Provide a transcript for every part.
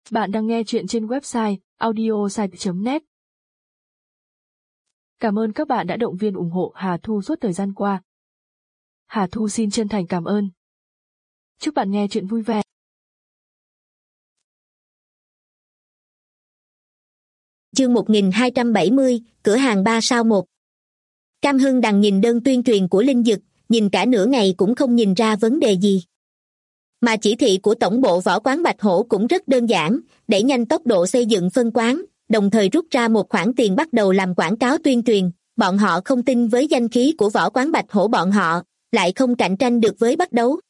Bạn đang nghe chuyện trên website audiosite.net. Cảm ơn các bạn đã động viên ủng hộ Hà Thu suốt thời gian qua. Hà Thu xin chân thành cảm ơn. Chúc bạn nghe chuyện vui vẻ. Chương 1270, cửa hàng 3 sao 1. Cam Hưng đằng nhìn đơn tuyên truyền của Linh Dực, nhìn cả nửa ngày cũng không nhìn ra vấn đề gì. Mà chỉ thị của tổng bộ võ quán Bạch Hổ cũng rất đơn giản, đẩy nhanh tốc độ xây dựng phân quán, đồng thời rút ra một khoản tiền bắt đầu làm quảng cáo tuyên truyền. Bọn họ không tin với danh khí của võ quán Bạch Hổ bọn họ, lại không cạnh tranh được với Bắt Đấu.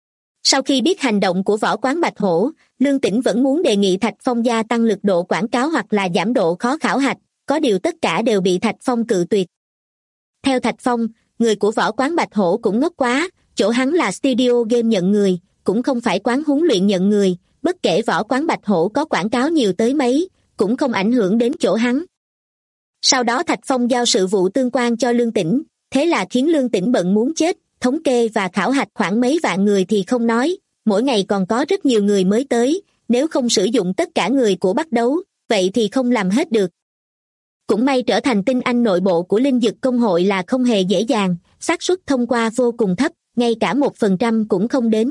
Sau khi biết hành động của võ quán Bạch Hổ, Lương Tĩnh vẫn muốn đề nghị Thạch Phong gia tăng lực độ quảng cáo hoặc là giảm độ khó khảo hạch, có điều tất cả đều bị Thạch Phong cự tuyệt. Theo Thạch Phong, người của võ quán Bạch Hổ cũng ngốc quá, chỗ hắn là studio game nhận người, cũng không phải quán huấn luyện nhận người, bất kể võ quán Bạch Hổ có quảng cáo nhiều tới mấy, cũng không ảnh hưởng đến chỗ hắn. Sau đó Thạch Phong giao sự vụ tương quan cho Lương Tĩnh, thế là khiến Lương Tĩnh bận muốn chết, thống kê và khảo hạch khoảng mấy vạn người thì không nói, mỗi ngày còn có rất nhiều người mới tới, nếu không sử dụng tất cả người của Bắt Đấu, vậy thì không làm hết được. Cũng may trở thành tinh anh nội bộ của Linh Dực công hội là không hề dễ dàng, xác suất thông qua vô cùng thấp, ngay cả 1% cũng không đến.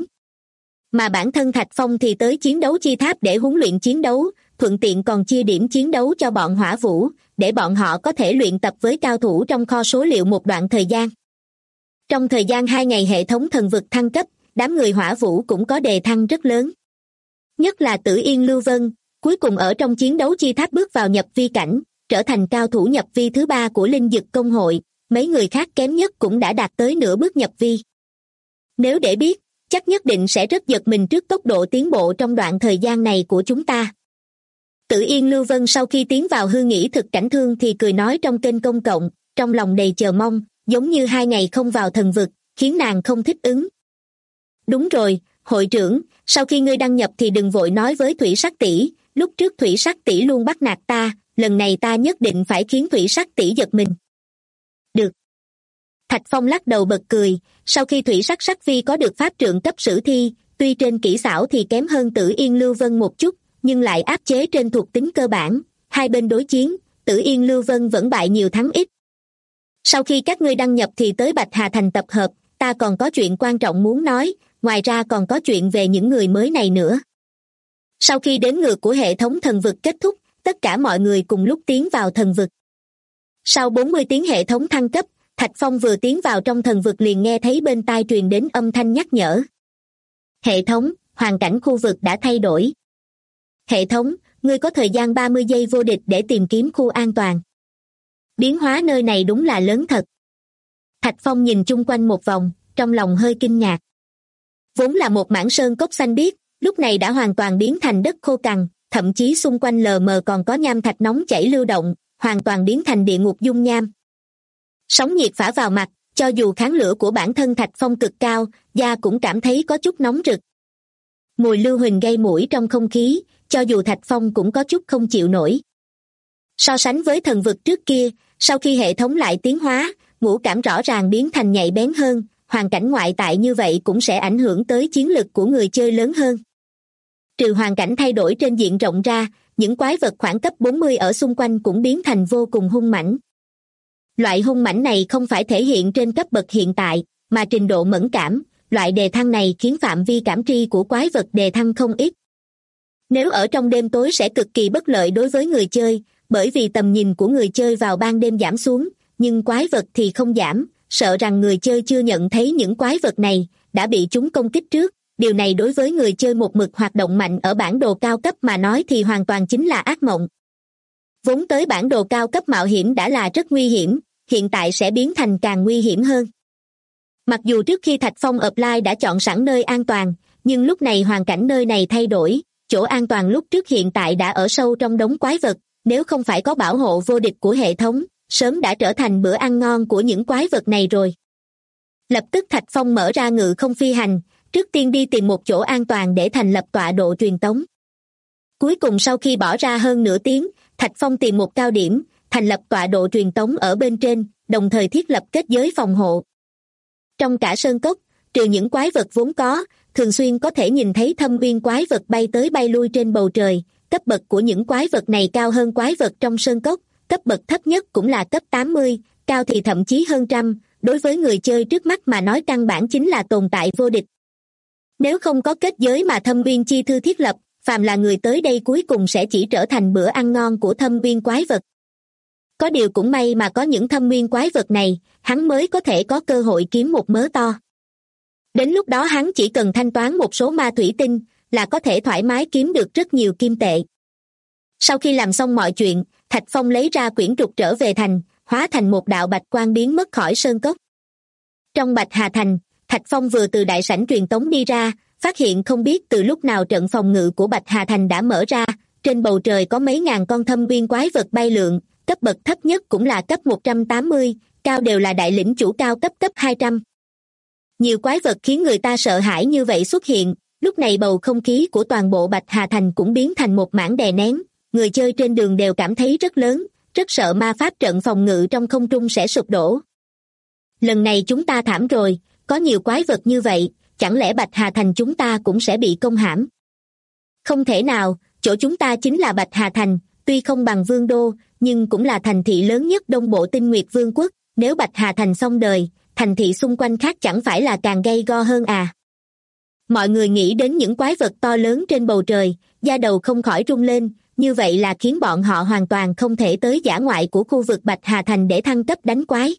Mà bản thân Thạch Phong thì tới chiến đấu chi tháp để huấn luyện chiến đấu, thuận tiện còn chia điểm chiến đấu cho bọn Hỏa Vũ, để bọn họ có thể luyện tập với cao thủ trong kho số liệu một đoạn thời gian. Trong thời gian 2 ngày hệ thống thần vực thăng cấp, đám người Hỏa Vũ cũng có đề thăng rất lớn. Nhất là Tử Yên Lưu Vân, cuối cùng ở trong chiến đấu chi tháp bước vào nhập vi cảnh, trở thành cao thủ nhập vi thứ 3 của Linh Dực công hội, mấy người khác kém nhất cũng đã đạt tới nửa bước nhập vi. Nếu để biết, chắc nhất định sẽ rất giật mình trước tốc độ tiến bộ trong đoạn thời gian này của chúng ta. Tử Yên Lưu Vân sau khi tiến vào hư nghỉ thực cảnh thương thì cười nói trong kênh công cộng, trong lòng đầy chờ mong, giống như 2 ngày không vào thần vực, khiến nàng không thích ứng. Đúng rồi, hội trưởng, sau khi ngươi đăng nhập thì đừng vội nói với Thủy Sắc tỷ, lúc trước Thủy Sắc tỷ luôn bắt nạt ta, lần này ta nhất định phải khiến Thủy Sắc tỷ giật mình. Được. Thạch Phong lắc đầu bật cười, sau khi Thủy Sắc Sắc Vi có được pháp trượng cấp sử thi, tuy trên kỹ xảo thì kém hơn Tử Yên Lưu Vân một chút, nhưng lại áp chế trên thuộc tính cơ bản, hai bên đối chiến, Tử Yên Lưu Vân vẫn bại nhiều thắng ít. Sau khi các ngươi đăng nhập thì tới Bạch Hà Thành tập hợp, ta còn có chuyện quan trọng muốn nói, ngoài ra còn có chuyện về những người mới này nữa. Sau khi đếm ngược của hệ thống thần vực kết thúc, tất cả mọi người cùng lúc tiến vào thần vực. Sau 40 tiếng hệ thống thăng cấp, Thạch Phong vừa tiến vào trong thần vực liền nghe thấy bên tai truyền đến âm thanh nhắc nhở. Hệ thống, hoàn cảnh khu vực đã thay đổi. Hệ thống, ngươi có thời gian 30 giây vô địch để tìm kiếm khu an toàn. Biến hóa nơi này đúng là lớn thật. Thạch Phong nhìn chung quanh một vòng, trong lòng hơi kinh ngạc. Vốn là một mảng sơn cốc xanh biếc, lúc này đã hoàn toàn biến thành đất khô cằn, thậm chí xung quanh lờ mờ còn có nham thạch nóng chảy lưu động, hoàn toàn biến thành địa ngục dung nham. Sóng nhiệt phả vào mặt, cho dù kháng lửa của bản thân Thạch Phong cực cao, da cũng cảm thấy có chút nóng rực. Mùi lưu huỳnh gây mũi trong không khí, cho dù Thạch Phong cũng có chút không chịu nổi. So sánh với thần vực trước kia, sau khi hệ thống lại tiến hóa, ngũ cảm rõ ràng biến thành nhạy bén hơn, hoàn cảnh ngoại tại như vậy cũng sẽ ảnh hưởng tới chiến lực của người chơi lớn hơn. Trừ hoàn cảnh thay đổi trên diện rộng ra, những quái vật khoảng cấp 40 ở xung quanh cũng biến thành vô cùng hung mãnh. Loại hung mãnh này không phải thể hiện trên cấp bậc hiện tại, mà trình độ mẫn cảm, loại đề thăng này khiến phạm vi cảm tri của quái vật đề thăng không ít. Nếu ở trong đêm tối sẽ cực kỳ bất lợi đối với người chơi, bởi vì tầm nhìn của người chơi vào ban đêm giảm xuống, nhưng quái vật thì không giảm, sợ rằng người chơi chưa nhận thấy những quái vật này, đã bị chúng công kích trước. Điều này đối với người chơi một mực hoạt động mạnh ở bản đồ cao cấp mà nói thì hoàn toàn chính là ác mộng. Vốn tới bản đồ cao cấp mạo hiểm đã là rất nguy hiểm, hiện tại sẽ biến thành càng nguy hiểm hơn. Mặc dù trước khi Thạch Phong apply đã chọn sẵn nơi an toàn, nhưng lúc này hoàn cảnh nơi này thay đổi, chỗ an toàn lúc trước hiện tại đã ở sâu trong đống quái vật, nếu không phải có bảo hộ vô địch của hệ thống, sớm đã trở thành bữa ăn ngon của những quái vật này rồi. Lập tức Thạch Phong mở ra ngự không phi hành, trước tiên đi tìm một chỗ an toàn để thành lập tọa độ truyền tống. Cuối cùng sau khi bỏ ra hơn nửa tiếng, Thạch Phong tìm một cao điểm, thành lập tọa độ truyền tống ở bên trên, đồng thời thiết lập kết giới phòng hộ. Trong cả sơn cốc, trừ những quái vật vốn có, thường xuyên có thể nhìn thấy thâm uyên quái vật bay tới bay lui trên bầu trời, cấp bậc của những quái vật này cao hơn quái vật trong sơn cốc, cấp bậc thấp nhất cũng là cấp 80, cao thì thậm chí hơn trăm, đối với người chơi trước mắt mà nói căn bản chính là tồn tại vô địch. Nếu không có kết giới mà Thâm Uyên Chi Thư thiết lập, phàm là người tới đây cuối cùng sẽ chỉ trở thành bữa ăn ngon của thâm uyên quái vật. Có điều cũng may mà có những thâm uyên quái vật này, hắn mới có thể có cơ hội kiếm một mớ to. Đến lúc đó hắn chỉ cần thanh toán một số ma thủy tinh là có thể thoải mái kiếm được rất nhiều kim tệ. Sau khi làm xong mọi chuyện, Thạch Phong lấy ra quyển trục trở về thành, hóa thành một đạo bạch quang biến mất khỏi sơn cốc. Trong Bạch Hà Thành, Thạch Phong vừa từ đại sảnh truyền tống đi ra, phát hiện không biết từ lúc nào trận phòng ngự của Bạch Hà Thành đã mở ra, trên bầu trời có mấy ngàn con thâm uyên quái vật bay lượn, cấp bậc thấp nhất cũng là cấp 180, cao đều là đại lĩnh chủ cao cấp 200. Nhiều quái vật khiến người ta sợ hãi như vậy xuất hiện, lúc này bầu không khí của toàn bộ Bạch Hà Thành cũng biến thành một mảng đè nén, người chơi trên đường đều cảm thấy rất lớn, rất sợ ma pháp trận phòng ngự trong không trung sẽ sụp đổ. Lần này chúng ta thảm rồi, có nhiều quái vật như vậy, chẳng lẽ Bạch Hà Thành chúng ta cũng sẽ bị công hãm? Không thể nào, chỗ chúng ta chính là Bạch Hà Thành, tuy không bằng Vương Đô, nhưng cũng là thành thị lớn nhất Đông Bộ Tinh Nguyệt Vương quốc, nếu Bạch Hà Thành xong đời, thành thị xung quanh khác chẳng phải là càng gay go hơn à? Mọi người nghĩ đến những quái vật to lớn trên bầu trời, da đầu không khỏi rung lên, như vậy là khiến bọn họ hoàn toàn không thể tới dã ngoại của khu vực Bạch Hà Thành để thăng cấp đánh quái.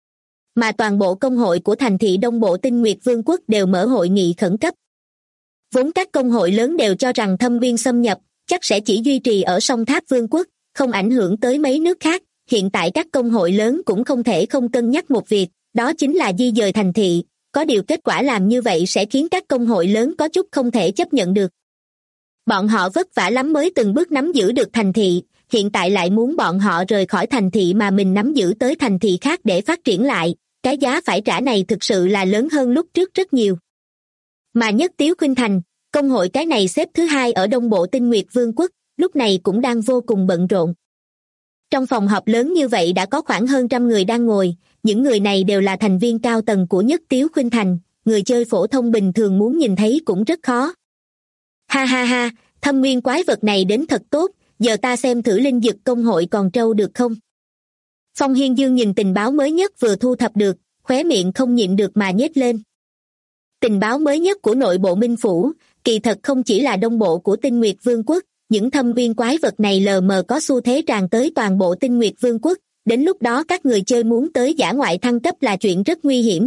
Mà toàn bộ công hội của thành thị Đông Bộ Tinh Nguyệt Vương quốc đều mở hội nghị khẩn cấp. Vốn các công hội lớn đều cho rằng thâm uyên xâm nhập, chắc sẽ chỉ duy trì ở song Tháp Vương quốc, không ảnh hưởng tới mấy nước khác. Hiện tại các công hội lớn cũng không thể không cân nhắc một việc, đó chính là di dời thành thị. Có điều kết quả làm như vậy sẽ khiến các công hội lớn có chút không thể chấp nhận được. Bọn họ vất vả lắm mới từng bước nắm giữ được thành thị, hiện tại lại muốn bọn họ rời khỏi thành thị mà mình nắm giữ tới thành thị khác để phát triển lại. Cái giá phải trả này thực sự là lớn hơn lúc trước rất nhiều. Mà Nhất Tiếu Khuynh Thành, công hội cái này xếp thứ 2 ở Đông Bộ Tinh Nguyệt Vương quốc, lúc này cũng đang vô cùng bận rộn. Trong phòng họp lớn như vậy đã có khoảng hơn 100 người đang ngồi, những người này đều là thành viên cao tầng của Nhất Tiếu Khuynh Thành, người chơi phổ thông bình thường muốn nhìn thấy cũng rất khó. Ha ha ha, thâm nguyên quái vật này đến thật tốt, giờ ta xem thử linh dực công hội còn trâu được không? Phong Hiên Dương nhìn tình báo mới nhất vừa thu thập được, khóe miệng không nhịn được mà nhếch lên. Tình báo mới nhất của nội bộ Minh Phủ, kỳ thật không chỉ là đông bộ của Tinh Nguyệt Vương quốc, những thâm viên quái vật này lờ mờ có xu thế tràn tới toàn bộ Tinh Nguyệt Vương quốc, đến lúc đó các người chơi muốn tới dã ngoại thăng cấp là chuyện rất nguy hiểm.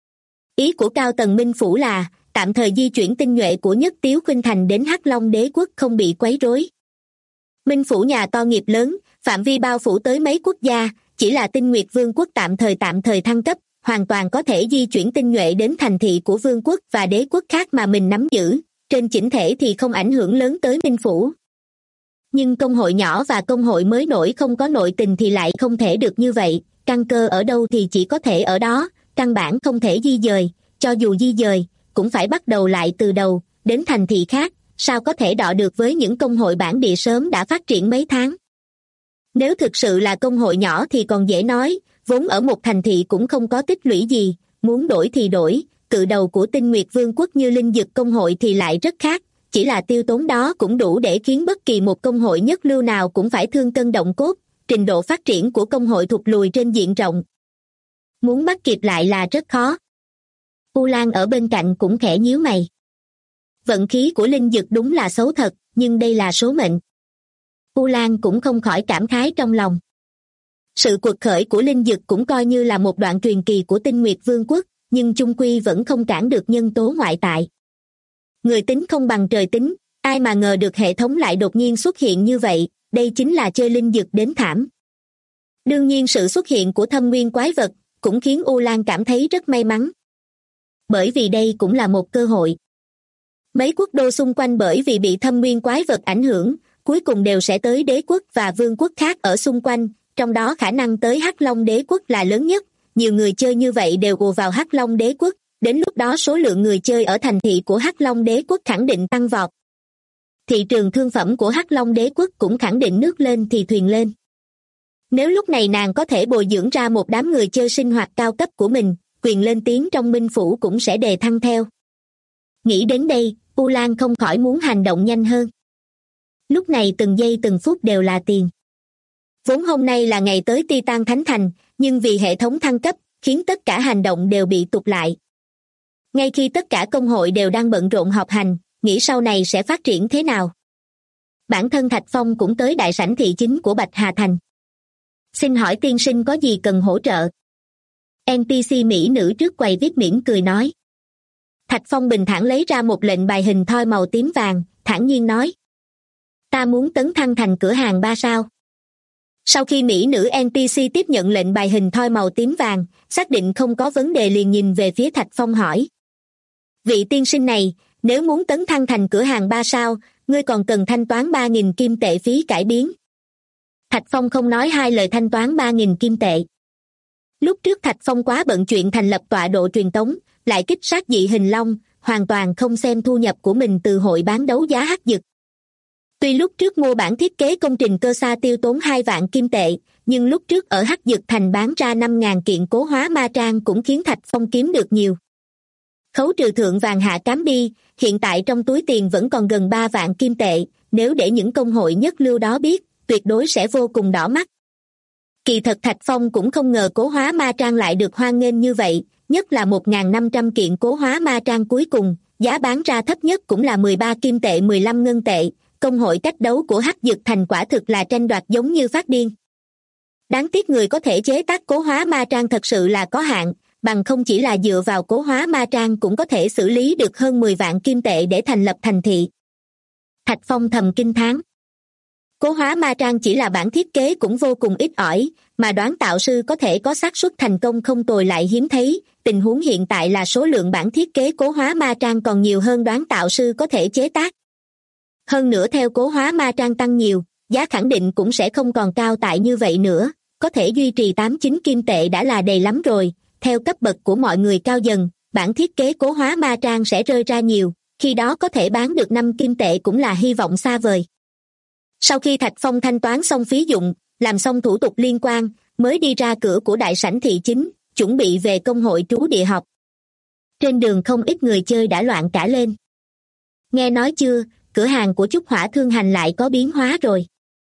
Ý của cao tầng Minh Phủ là, tạm thời di chuyển tinh nhuệ của Nhất Tiếu Khuynh Thành đến Hắc Long Đế quốc không bị quấy rối. Minh Phủ nhà to nghiệp lớn, phạm vi bao phủ tới mấy quốc gia, chỉ là Tinh Nguyệt Vương quốc tạm thời thăng cấp, hoàn toàn có thể di chuyển tinh nhuệ đến thành thị của vương quốc và đế quốc khác mà mình nắm giữ, trên chỉnh thể thì không ảnh hưởng lớn tới Minh Phủ. Nhưng công hội nhỏ và công hội mới nổi không có nội tình thì lại không thể được như vậy, căn cơ ở đâu thì chỉ có thể ở đó, căn bản không thể di dời, cho dù di dời, cũng phải bắt đầu lại từ đầu, đến thành thị khác, sao có thể đọ được với những công hội bản địa sớm đã phát triển mấy tháng. Nếu thực sự là công hội nhỏ thì còn dễ nói, vốn ở một thành thị cũng không có tích lũy gì, muốn đổi thì đổi, cự đầu của Tinh Nguyệt Vương quốc như linh dực công hội thì lại rất khác, chỉ là tiêu tốn đó cũng đủ để khiến bất kỳ một công hội nhất lưu nào cũng phải thương cân động cốt, trình độ phát triển của công hội thụt lùi trên diện rộng. Muốn bắt kịp lại là rất khó. U Lan ở bên cạnh cũng khẽ nhíu mày. Vận khí của linh dực đúng là xấu thật, nhưng đây là số mệnh. U Lan cũng không khỏi cảm khái trong lòng. Sự quật khởi của linh dực cũng coi như là một đoạn truyền kỳ của Tinh Nguyệt Vương quốc, nhưng chung quy vẫn không cản được nhân tố ngoại tại. Người tính không bằng trời tính, ai mà ngờ được hệ thống lại đột nhiên xuất hiện như vậy, đây chính là chơi linh dực đến thảm. Đương nhiên sự xuất hiện của thâm nguyên quái vật cũng khiến U Lan cảm thấy rất may mắn. Bởi vì đây cũng là một cơ hội. Mấy quốc đô xung quanh bởi vì bị thâm nguyên quái vật ảnh hưởng, cuối cùng đều sẽ tới đế quốc và vương quốc khác ở xung quanh, trong đó khả năng tới Hắc Long Đế quốc là lớn nhất, nhiều người chơi như vậy đều ùa vào Hắc Long Đế quốc, đến lúc đó số lượng người chơi ở thành thị của Hắc Long Đế quốc khẳng định tăng vọt. Thị trường thương phẩm của Hắc Long Đế quốc cũng khẳng định nước lên thì thuyền lên. Nếu lúc này nàng có thể bồi dưỡng ra một đám người chơi sinh hoạt cao cấp của mình, quyền lên tiếng trong Minh Phủ cũng sẽ đề thăng theo. Nghĩ đến đây, U Lan không khỏi muốn hành động nhanh hơn. Lúc này từng giây từng phút đều là tiền. Vốn hôm nay là ngày tới Titan Thánh Thành, nhưng vì hệ thống thăng cấp, khiến tất cả hành động đều bị tụt lại. Ngay khi tất cả công hội đều đang bận rộn họp hành, nghĩ sau này sẽ phát triển thế nào. Bản thân Thạch Phong cũng tới đại sảnh thị chính của Bạch Hà Thành. Xin hỏi tiên sinh có gì cần hỗ trợ? NPC mỹ nữ trước quầy viết mỉm cười nói. Thạch Phong bình thản lấy ra một lệnh bài hình thoi màu tím vàng, thản nhiên nói. Ta muốn tấn thăng thành cửa hàng 3 sao. Sau khi mỹ nữ NPC tiếp nhận lệnh bài hình thoi màu tím vàng, xác định không có vấn đề liền nhìn về phía Thạch Phong hỏi. Vị tiên sinh này, nếu muốn tấn thăng thành cửa hàng 3 sao, ngươi còn cần thanh toán 3.000 kim tệ phí cải biến. Thạch Phong không nói hai lời thanh toán 3.000 kim tệ. Lúc trước Thạch Phong quá bận chuyện thành lập tọa độ truyền tống, lại kích sát dị hình long, hoàn toàn không xem thu nhập của mình từ hội bán đấu giá hắc dực. Tuy lúc trước mua bản thiết kế công trình cơ xa tiêu tốn 2 vạn kim tệ, nhưng lúc trước ở hắc dực thành bán ra 5.000 kiện cố hóa ma trang cũng khiến Thạch Phong kiếm được nhiều. Khấu trừ thượng vàng hạ cám đi, hiện tại trong túi tiền vẫn còn gần 3 vạn kim tệ, nếu để những công hội nhất lưu đó biết, tuyệt đối sẽ vô cùng đỏ mắt. Kỳ thật Thạch Phong cũng không ngờ cố hóa ma trang lại được hoan nghênh như vậy, nhất là 1.500 kiện cố hóa ma trang cuối cùng, giá bán ra thấp nhất cũng là 13 kim tệ 15 ngân tệ, công hội cách đấu của hắc dực thành quả thực là tranh đoạt giống như phát điên. Đáng tiếc người có thể chế tác cố hóa ma trang thật sự là có hạn, bằng không chỉ là dựa vào cố hóa ma trang cũng có thể xử lý được hơn 10 vạn kim tệ để thành lập thành thị. Thạch Phong thầm kinh thán. Cố hóa ma trang chỉ là bản thiết kế cũng vô cùng ít ỏi, mà đoán tạo sư có thể có xác suất thành công không tồi lại hiếm thấy, tình huống hiện tại là số lượng bản thiết kế cố hóa ma trang còn nhiều hơn đoán tạo sư có thể chế tác. Hơn nữa theo cố hóa ma trang tăng nhiều, giá khẳng định cũng sẽ không còn cao tại như vậy nữa, có thể duy trì 8-9 kim tệ đã là đầy lắm rồi, theo cấp bậc của mọi người cao dần, bản thiết kế cố hóa ma trang sẽ rơi ra nhiều, khi đó có thể bán được 5 kim tệ cũng là hy vọng xa vời. Sau khi Thạch Phong thanh toán xong phí dụng, làm xong thủ tục liên quan, mới đi ra cửa của đại sảnh thị chính, chuẩn bị về công hội trú địa họp. Trên đường không ít người chơi đã loạn cả lên. Nghe nói chưa, cửa hàng của Trúc Hỏa Thương Hành lại có biến hóa rồi.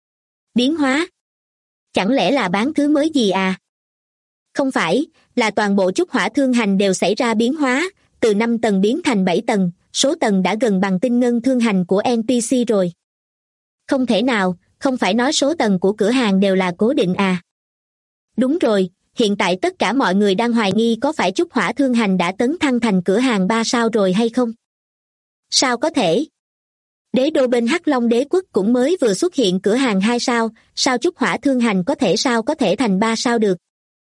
Biến hóa? Chẳng lẽ là bán thứ mới gì à? Không phải, là toàn bộ Trúc Hỏa Thương Hành đều xảy ra biến hóa, từ 5 tầng biến thành 7 tầng, số tầng đã gần bằng tinh ngân thương hành của NPC rồi. Không thể nào, không phải nói số tầng của cửa hàng đều là cố định à? Đúng rồi, hiện tại tất cả mọi người đang hoài nghi có phải Trúc Hỏa Thương Hành đã tấn thăng thành cửa hàng 3 sao rồi hay không? Sao có thể? Đế đô bên Hắc Long Đế quốc cũng mới vừa xuất hiện cửa hàng 2 sao, sao Trúc Hỏa Thương Hành sao có thể thành 3 sao được?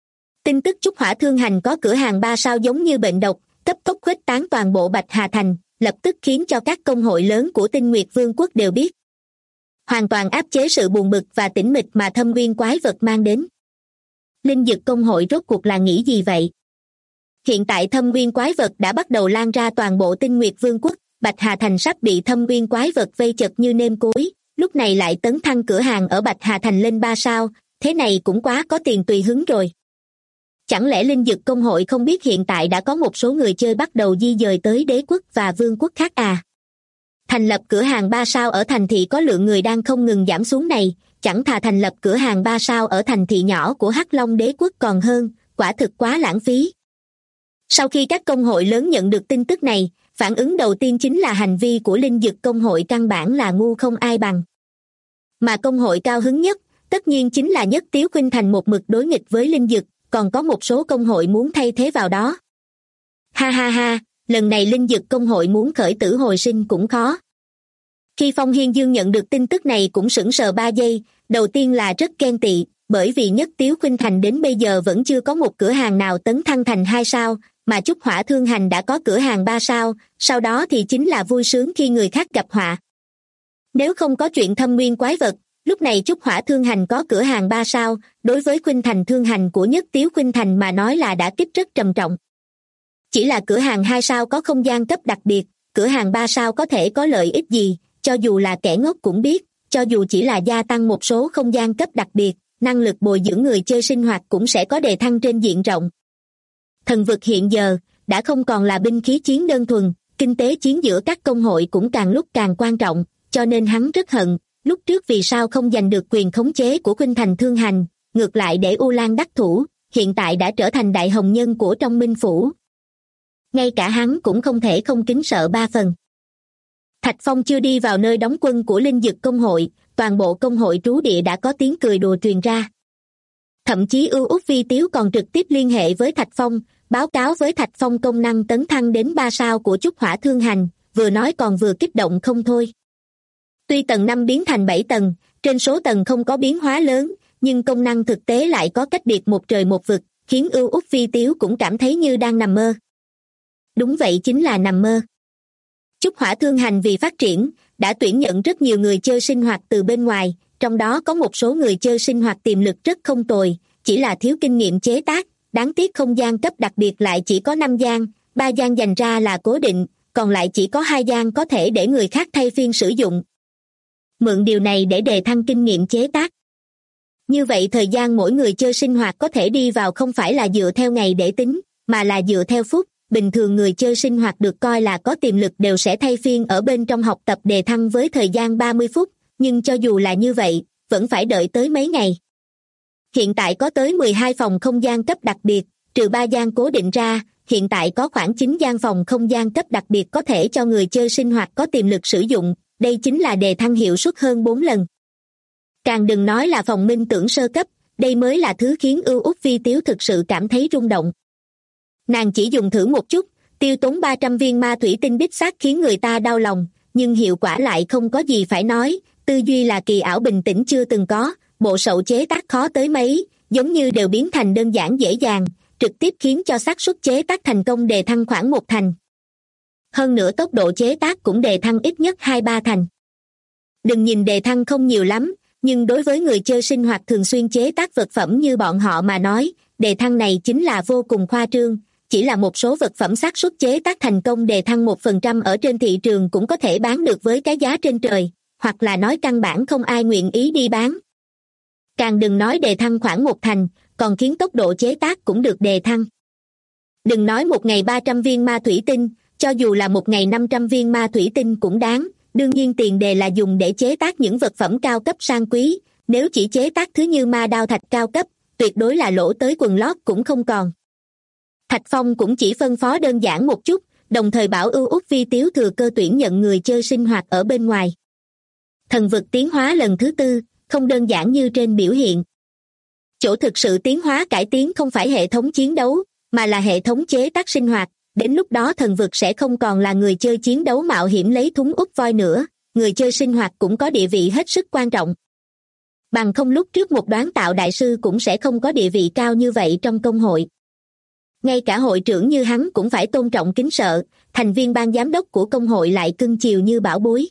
Tin tức Trúc Hỏa Thương Hành có cửa hàng 3 sao giống như bệnh độc, cấp tốc khuếch tán toàn bộ Bạch Hà Thành, lập tức khiến cho các công hội lớn của Tinh Nguyệt Vương quốc đều biết. Hoàn toàn áp chế sự buồn bực và tĩnh mịch mà thâm nguyên quái vật mang đến. Linh dực công hội rốt cuộc là nghĩ gì vậy? Hiện tại thâm nguyên quái vật đã bắt đầu lan ra toàn bộ Tinh Nguyệt Vương quốc, Bạch Hà Thành sắp bị thâm nguyên quái vật vây chật như nêm cối, lúc này lại tấn thăng cửa hàng ở Bạch Hà Thành lên 3 sao, thế này cũng quá có tiền tùy hứng rồi. Chẳng lẽ linh dực công hội không biết hiện tại đã có một số người chơi bắt đầu di dời tới đế quốc và vương quốc khác à? Thành lập cửa hàng 3 sao ở thành thị có lượng người đang không ngừng giảm xuống này, chẳng thà thành lập cửa hàng 3 sao ở thành thị nhỏ của Hắc Long Đế quốc còn hơn, quả thực quá lãng phí. Sau khi các công hội lớn nhận được tin tức này, phản ứng đầu tiên chính là hành vi của linh dực công hội căn bản là ngu không ai bằng. Mà công hội cao hứng nhất, tất nhiên chính là Nhất Tiếu Khuynh Thành một mực đối nghịch với linh dực, còn có một số công hội muốn thay thế vào đó. Ha ha ha, lần này linh dực công hội muốn khởi tử hồi sinh cũng khó. Khi Phong Hiên Dương nhận được tin tức này cũng sững sờ 3 giây, đầu tiên là rất ghen tị, bởi vì Nhất Tiếu Khuynh Thành đến bây giờ vẫn chưa có một cửa hàng nào tấn thăng thành 2 sao, mà Trúc Hỏa Thương Hành đã có cửa hàng 3 sao, sau đó thì chính là vui sướng khi người khác gặp họa. Nếu không có chuyện thâm nguyên quái vật, lúc này Trúc Hỏa Thương Hành có cửa hàng 3 sao, đối với Khuynh Thành Thương Hành của Nhất Tiếu Khuynh Thành mà nói là đã kích rất trầm trọng. Chỉ là cửa hàng 2 sao có không gian cấp đặc biệt, cửa hàng 3 sao có thể có lợi ích gì, cho dù là kẻ ngốc cũng biết, cho dù chỉ là gia tăng một số không gian cấp đặc biệt, năng lực bồi dưỡng người chơi sinh hoạt cũng sẽ có đề thăng trên diện rộng. Thần vực hiện giờ, đã không còn là binh khí chiến đơn thuần, kinh tế chiến giữa các công hội cũng càng lúc càng quan trọng, cho nên hắn rất hận, lúc trước vì sao không giành được quyền khống chế của khuynh thành thương hành, ngược lại để U Lan đắc thủ, hiện tại đã trở thành đại hồng nhân của trong Minh Phủ. Ngay cả hắn cũng không thể không kính sợ ba phần. Thạch Phong chưa đi vào nơi đóng quân của Linh Dực công hội, toàn bộ công hội trú địa đã có tiếng cười đùa truyền ra. Thậm chí Ưu Úc Vi Tiếu còn trực tiếp liên hệ với Thạch Phong, báo cáo với Thạch Phong công năng tấn thăng đến 3 sao của Chúc Hỏa Thương Hành, vừa nói còn vừa kích động không thôi. Tuy tầng 5 biến thành 7 tầng, trên số tầng không có biến hóa lớn, nhưng công năng thực tế lại có cách biệt một trời một vực, khiến Ưu Úc Vi Tiếu cũng cảm thấy như đang nằm mơ. Đúng vậy, chính là nằm mơ. Chúc Hỏa Thương Hành vì phát triển, đã tuyển nhận rất nhiều người chơi sinh hoạt từ bên ngoài, trong đó có một số người chơi sinh hoạt tiềm lực rất không tồi, chỉ là thiếu kinh nghiệm chế tác, đáng tiếc không gian cấp đặc biệt lại chỉ có 5 gian, 3 gian dành ra là cố định, còn lại chỉ có 2 gian có thể để người khác thay phiên sử dụng. Mượn điều này để đề thăng kinh nghiệm chế tác. Như vậy thời gian mỗi người chơi sinh hoạt có thể đi vào không phải là dựa theo ngày để tính, mà là dựa theo phút. Bình thường người chơi sinh hoạt được coi là có tiềm lực đều sẽ thay phiên ở bên trong học tập đề thăng với thời gian 30 phút, nhưng cho dù là như vậy, vẫn phải đợi tới mấy ngày. Hiện tại có tới 12 phòng không gian cấp đặc biệt, trừ 3 gian cố định ra, hiện tại có khoảng 9 gian phòng không gian cấp đặc biệt có thể cho người chơi sinh hoạt có tiềm lực sử dụng, đây chính là đề thăng hiệu suất hơn 4 lần. Càng đừng nói là phòng minh tưởng sơ cấp, đây mới là thứ khiến Ưu Úc Vi Tiếu thực sự cảm thấy rung động. Nàng chỉ dùng thử một chút, tiêu tốn 300 viên ma thủy tinh đích xác khiến người ta đau lòng, nhưng hiệu quả lại không có gì phải nói, tư duy là kỳ ảo bình tĩnh chưa từng có, bộ sậu chế tác khó tới mấy, giống như đều biến thành đơn giản dễ dàng, trực tiếp khiến cho xác suất chế tác thành công đề thăng khoảng 1 thành. Hơn nữa tốc độ chế tác cũng đề thăng ít nhất 2-3 thành. Đừng nhìn đề thăng không nhiều lắm, nhưng đối với người chơi sinh hoạt thường xuyên chế tác vật phẩm như bọn họ mà nói, đề thăng này chính là vô cùng khoa trương. Chỉ là một số vật phẩm xác suất chế tác thành công đề thăng 1% ở trên thị trường cũng có thể bán được với cái giá trên trời, hoặc là nói căn bản không ai nguyện ý đi bán. Càng đừng nói đề thăng khoảng 1 thành, còn khiến tốc độ chế tác cũng được đề thăng. Đừng nói một ngày 300 viên ma thủy tinh, cho dù là một ngày 500 viên ma thủy tinh cũng đáng, đương nhiên tiền đề là dùng để chế tác những vật phẩm cao cấp sang quý, nếu chỉ chế tác thứ như ma đao thạch cao cấp, tuyệt đối là lỗ tới quần lót cũng không còn. Thạch Phong cũng chỉ phân phó đơn giản một chút, đồng thời bảo Ưu Úc Vi Tiếu thừa cơ tuyển nhận người chơi sinh hoạt ở bên ngoài. Thần vực tiến hóa lần thứ 4, không đơn giản như trên biểu hiện. Chỗ thực sự tiến hóa cải tiến không phải hệ thống chiến đấu, mà là hệ thống chế tác sinh hoạt, đến lúc đó thần vực sẽ không còn là người chơi chiến đấu mạo hiểm lấy thúng úp voi nữa, người chơi sinh hoạt cũng có địa vị hết sức quan trọng. Bằng không lúc trước một đoán tạo đại sư cũng sẽ không có địa vị cao như vậy trong công hội. Ngay cả hội trưởng như hắn cũng phải tôn trọng kính sợ, thành viên ban giám đốc của công hội lại cưng chiều như bảo bối.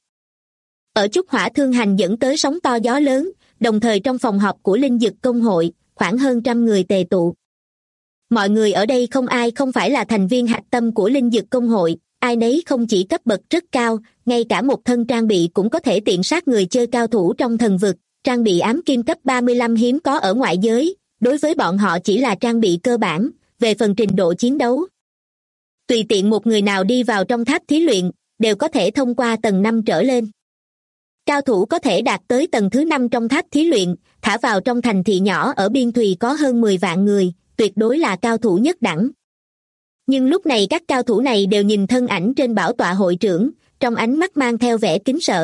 Ở Chúc Hỏa Thương Hành dẫn tới sóng to gió lớn, đồng thời trong phòng họp của Linh Dực công hội, khoảng hơn 100 người tề tụ. Mọi người ở đây không ai không phải là thành viên hạch tâm của Linh Dực công hội, ai nấy không chỉ cấp bậc rất cao, ngay cả một thân trang bị cũng có thể tiện sát người chơi cao thủ trong thần vực, trang bị ám kim cấp 35 hiếm có ở ngoại giới, đối với bọn họ chỉ là trang bị cơ bản. Về phần trình độ chiến đấu, tùy tiện một người nào đi vào trong tháp thí luyện, đều có thể thông qua tầng 5 trở lên. Cao thủ có thể đạt tới tầng thứ 5 trong tháp thí luyện, thả vào trong thành thị nhỏ ở biên thùy có hơn 10 vạn người, tuyệt đối là cao thủ nhất đẳng. Nhưng lúc này các cao thủ này đều nhìn thân ảnh trên bảo tọa hội trưởng, trong ánh mắt mang theo vẻ kính sợ.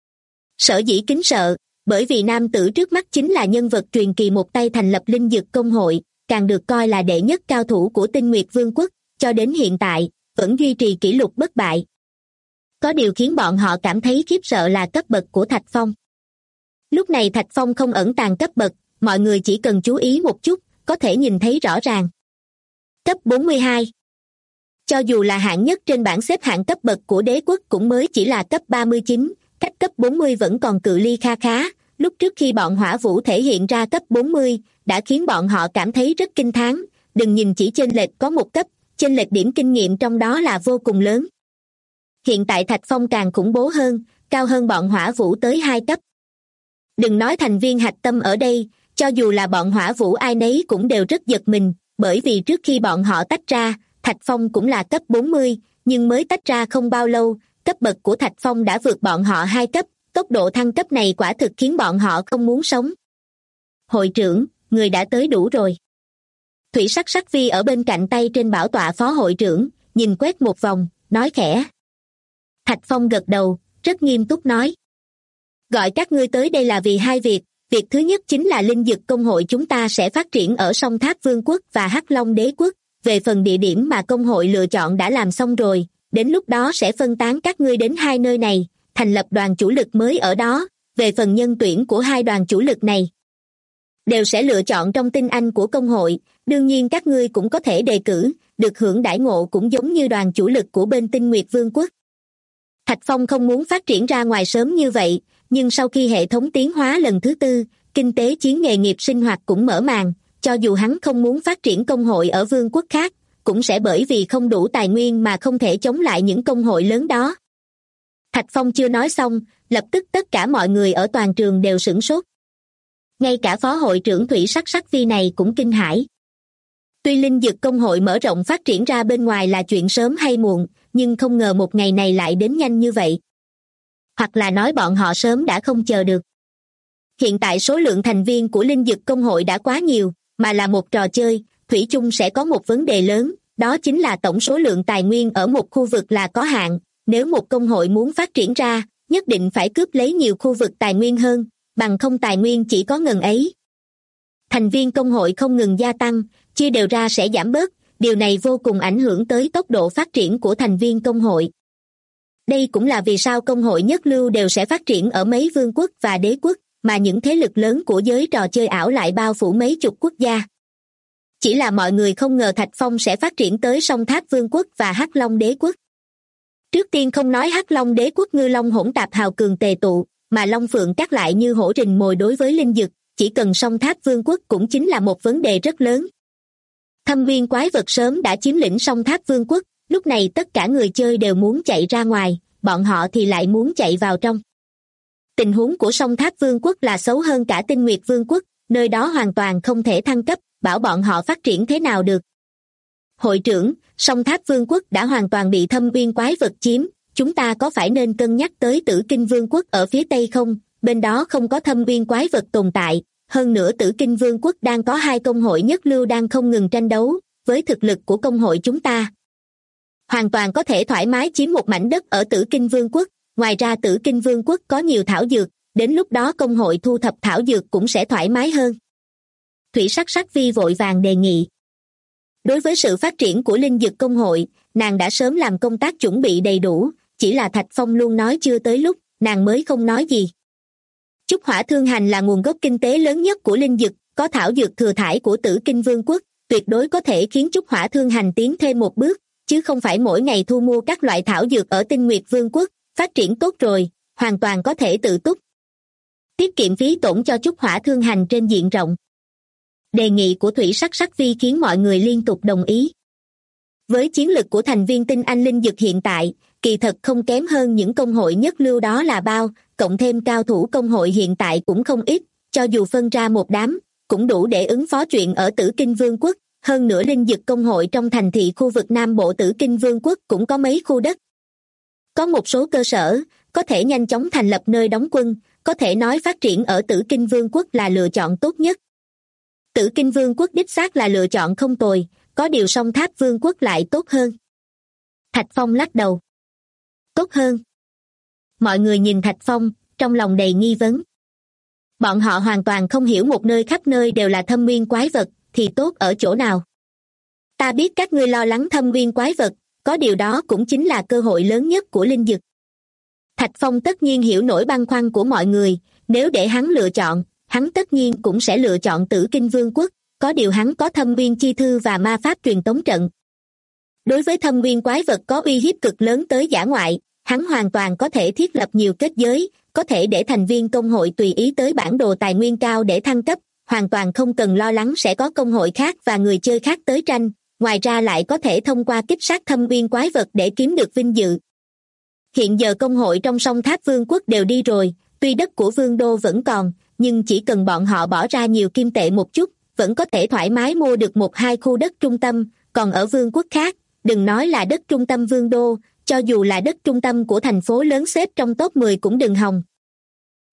Sở dĩ kính sợ, bởi vì nam tử trước mắt chính là nhân vật truyền kỳ một tay thành lập Linh Dực công hội, càng được coi là đệ nhất cao thủ của Tinh Nguyệt Vương quốc, cho đến hiện tại, vẫn duy trì kỷ lục bất bại. Có điều khiến bọn họ cảm thấy khiếp sợ là cấp bậc của Thạch Phong. Lúc này Thạch Phong không ẩn tàng cấp bậc, mọi người chỉ cần chú ý một chút, có thể nhìn thấy rõ ràng. Cấp 42. Cho dù là hạng nhất trên bảng xếp hạng cấp bậc của đế quốc cũng mới chỉ là cấp 39, cách cấp 40 vẫn còn cự ly kha khá. Lúc trước khi bọn Hỏa Vũ thể hiện ra cấp 40, đã khiến bọn họ cảm thấy rất kinh thán, đừng nhìn chỉ chênh lệch có một cấp, chênh lệch điểm kinh nghiệm trong đó là vô cùng lớn. Hiện tại Thạch Phong càng khủng bố hơn, cao hơn bọn Hỏa Vũ tới 2 cấp. Đừng nói thành viên hạch tâm ở đây, cho dù là bọn Hỏa Vũ ai nấy cũng đều rất giật mình, bởi vì trước khi bọn họ tách ra, Thạch Phong cũng là cấp 40, nhưng mới tách ra không bao lâu, cấp bậc của Thạch Phong đã vượt bọn họ 2 cấp, tốc độ thăng cấp này quả thực khiến bọn họ không muốn sống. Hội trưởng, người đã tới đủ rồi. Thủy Sắc Sắc Vi ở bên cạnh tay trên bảo tọa phó hội trưởng, nhìn quét một vòng, nói khẽ. Thạch Phong gật đầu, rất nghiêm túc nói. Gọi các ngươi tới đây là vì hai việc. Việc thứ nhất chính là linh dực công hội chúng ta sẽ phát triển ở Song Tháp Vương quốc và Hắc Long Đế quốc. Về phần địa điểm mà công hội lựa chọn đã làm xong rồi, đến lúc đó sẽ phân tán các ngươi đến hai nơi này, thành lập đoàn chủ lực mới ở đó. Về phần nhân tuyển của hai đoàn chủ lực này, đều sẽ lựa chọn trong tinh anh của công hội. Đương nhiên các ngươi cũng có thể đề cử, được hưởng đãi ngộ cũng giống như đoàn chủ lực của bên Tinh Nguyệt Vương quốc. Thạch Phong không muốn phát triển ra ngoài sớm như vậy, nhưng sau khi hệ thống tiến hóa lần thứ tư, kinh tế chiến nghề nghiệp sinh hoạt cũng mở màn, cho dù hắn không muốn phát triển công hội ở vương quốc khác, cũng sẽ bởi vì không đủ tài nguyên mà không thể chống lại những công hội lớn đó. Thạch Phong chưa nói xong, lập tức tất cả mọi người ở toàn trường đều sửng sốt. Ngay cả phó hội trưởng Thủy Sắc Sắc Vi này cũng kinh hãi. Tuy linh dực công hội mở rộng phát triển ra bên ngoài là chuyện sớm hay muộn, nhưng không ngờ một ngày này lại đến nhanh như vậy. Hoặc là nói bọn họ sớm đã không chờ được. Hiện tại số lượng thành viên của linh dực công hội đã quá nhiều, mà là một trò chơi, thủy chung sẽ có một vấn đề lớn, đó chính là tổng số lượng tài nguyên ở một khu vực là có hạn. Nếu một công hội muốn phát triển ra, nhất định phải cướp lấy nhiều khu vực tài nguyên hơn, bằng không tài nguyên chỉ có ngần ấy. Thành viên công hội không ngừng gia tăng, chia đều ra sẽ giảm bớt, điều này vô cùng ảnh hưởng tới tốc độ phát triển của thành viên công hội. Đây cũng là vì sao công hội nhất lưu đều sẽ phát triển ở mấy vương quốc và đế quốc, mà những thế lực lớn của giới trò chơi ảo lại bao phủ mấy chục quốc gia. Chỉ là mọi người không ngờ Thạch Phong sẽ phát triển tới Song Tháp Vương quốc và Hắc Long Đế quốc. Trước tiên không nói Hắc Long Đế quốc ngư long hỗn tạp hào cường tề tụ, mà long phượng các lại như hổ rình mồi đối với linh dực, chỉ cần Song Tháp Vương quốc cũng chính là một vấn đề rất lớn. Thâm viên quái vật sớm đã chiếm lĩnh Song Tháp Vương quốc, lúc này tất cả người chơi đều muốn chạy ra ngoài, bọn họ thì lại muốn chạy vào trong. Tình huống của Song Tháp Vương quốc là xấu hơn cả Tinh Nguyệt Vương quốc, nơi đó hoàn toàn không thể thăng cấp, bảo bọn họ phát triển thế nào được. Hội trưởng, Song Tháp Vương quốc đã hoàn toàn bị thâm uyên quái vật chiếm, chúng ta có phải nên cân nhắc tới Tử Kinh Vương quốc ở phía Tây không? Bên đó không có thâm uyên quái vật tồn tại, hơn nữa Tử Kinh Vương quốc đang có hai công hội nhất lưu đang không ngừng tranh đấu, với thực lực của công hội chúng ta hoàn toàn có thể thoải mái chiếm một mảnh đất ở Tử Kinh Vương quốc. Ngoài ra Tử Kinh Vương quốc có nhiều thảo dược, đến lúc đó công hội thu thập thảo dược cũng sẽ thoải mái hơn. Thủy Sắc Sắc Vi vội vàng đề nghị. Đối với sự phát triển của linh dực công hội, nàng đã sớm làm công tác chuẩn bị đầy đủ, chỉ là Thạch Phong luôn nói chưa tới lúc, nàng mới không nói gì. Trúc Hỏa Thương Hành là nguồn gốc kinh tế lớn nhất của linh dực, có thảo dược thừa thải của Tử Kinh Vương quốc, tuyệt đối có thể khiến Trúc Hỏa Thương Hành tiến thêm một bước, chứ không phải mỗi ngày thu mua các loại thảo dược ở Tinh Nguyệt Vương quốc, phát triển tốt rồi, hoàn toàn có thể tự túc. Tiết kiệm phí tổn cho Trúc Hỏa Thương Hành trên diện rộng. Đề nghị của Thủy Sắc Sắc Vi khiến mọi người liên tục đồng ý. Với chiến lực của thành viên tinh anh linh dực hiện tại, kỳ thật không kém hơn những công hội nhất lưu đó là bao, cộng thêm cao thủ công hội hiện tại cũng không ít, cho dù phân ra một đám, cũng đủ để ứng phó chuyện ở Tử Kinh Vương quốc. Hơn nữa linh dực công hội trong thành thị khu vực Nam Bộ Tử Kinh Vương quốc cũng có mấy khu đất. Có một số cơ sở, có thể nhanh chóng thành lập nơi đóng quân, có thể nói phát triển ở Tử Kinh Vương quốc là lựa chọn tốt nhất. Tử Kinh Vương quốc đích xác là lựa chọn không tồi, có điều Song Tháp Vương quốc lại tốt hơn. Thạch Phong lắc đầu. Tốt hơn. Mọi người nhìn Thạch Phong, trong lòng đầy nghi vấn. Bọn họ hoàn toàn không hiểu một nơi khắp nơi đều là thâm uyên quái vật, thì tốt ở chỗ nào. Ta biết các ngươi lo lắng thâm uyên quái vật, có điều đó cũng chính là cơ hội lớn nhất của linh dực. Thạch Phong tất nhiên hiểu nỗi băn khoăn của mọi người, nếu để hắn lựa chọn, hắn tất nhiên cũng sẽ lựa chọn Tử Kinh Vương quốc, có điều hắn có thâm uyên chi thư và ma pháp truyền tống trận. Đối với thâm uyên quái vật có uy hiếp cực lớn tới dã ngoại, hắn hoàn toàn có thể thiết lập nhiều kết giới, có thể để thành viên công hội tùy ý tới bản đồ tài nguyên cao để thăng cấp, hoàn toàn không cần lo lắng sẽ có công hội khác và người chơi khác tới tranh, ngoài ra lại có thể thông qua kích sát thâm uyên quái vật để kiếm được vinh dự. Hiện giờ công hội trong Song Tháp Vương quốc đều đi rồi, tuy đất của Vương đô vẫn còn, nhưng chỉ cần bọn họ bỏ ra nhiều kim tệ một chút, vẫn có thể thoải mái mua được một hai khu đất trung tâm, còn ở vương quốc khác, đừng nói là đất trung tâm Vương đô, cho dù là đất trung tâm của thành phố lớn xếp trong top 10 cũng đừng hòng.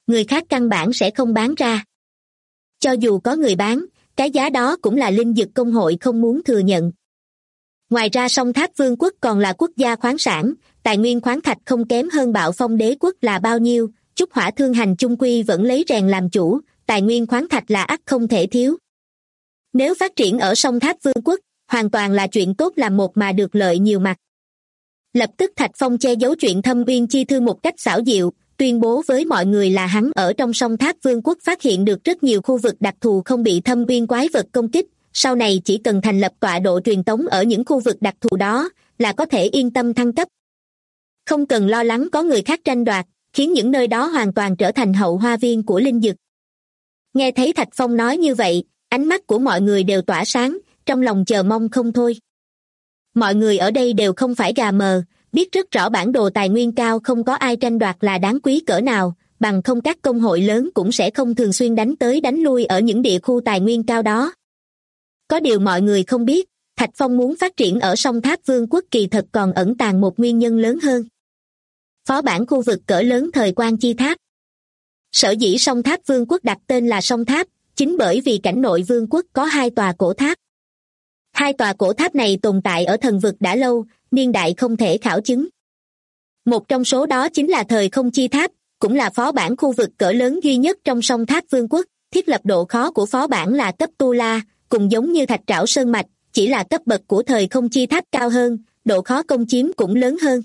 người khác căn bản sẽ không bán ra. Cho dù có người bán, cái giá đó cũng là linh dực công hội không muốn thừa nhận. Ngoài ra Song Tháp Vương quốc còn là quốc gia khoáng sản, tài nguyên khoáng thạch không kém hơn Bạo Phong đế quốc là bao nhiêu, Trúc Hỏa Thương Hành chung quy vẫn lấy rèn làm chủ, tài nguyên khoáng thạch là ắt không thể thiếu. Nếu phát triển ở Song Tháp Vương quốc, hoàn toàn là chuyện tốt làm một mà được lợi nhiều mặt. Lập tức Thạch Phong che giấu chuyện Thâm Uyên Chi Thư một cách xảo diệu, tuyên bố với mọi người là hắn ở trong Song Tháp Vương quốc phát hiện được rất nhiều khu vực đặc thù không bị thâm uyên quái vật công kích, sau này chỉ cần thành lập tọa độ truyền tống ở những khu vực đặc thù đó là có thể yên tâm thăng cấp. Không cần lo lắng có người khác tranh đoạt, khiến những nơi đó hoàn toàn trở thành hậu hoa viên của linh dực. Nghe thấy Thạch Phong nói như vậy, ánh mắt của mọi người đều tỏa sáng, trong lòng chờ mong không thôi. Mọi người ở đây đều không phải gà mờ, biết rất rõ bản đồ tài nguyên cao không có ai tranh đoạt là đáng quý cỡ nào, bằng không các công hội lớn cũng sẽ không thường xuyên đánh tới đánh lui ở những địa khu tài nguyên cao đó. Có điều mọi người không biết, Thạch Phong muốn phát triển ở Song Tháp Vương quốc kỳ thật còn ẩn tàng một nguyên nhân lớn hơn. Phó bản khu vực cỡ lớn thời Quan Chi Tháp. Sở dĩ Song Tháp Vương quốc đặt tên là Song Tháp, chính bởi vì cảnh nội vương quốc có hai tòa cổ tháp. Hai tòa cổ tháp này tồn tại ở thần vực đã lâu, niên đại không thể khảo chứng. Một trong số đó chính là Thời Không Chi Tháp, cũng là phó bản khu vực cỡ lớn duy nhất trong Song Tháp Vương quốc. Thiết lập độ khó của phó bản là cấp Tu La, cùng giống như Thạch Trảo Sơn Mạch, chỉ là cấp bậc của Thời Không Chi Tháp cao hơn, độ khó công chiếm cũng lớn hơn.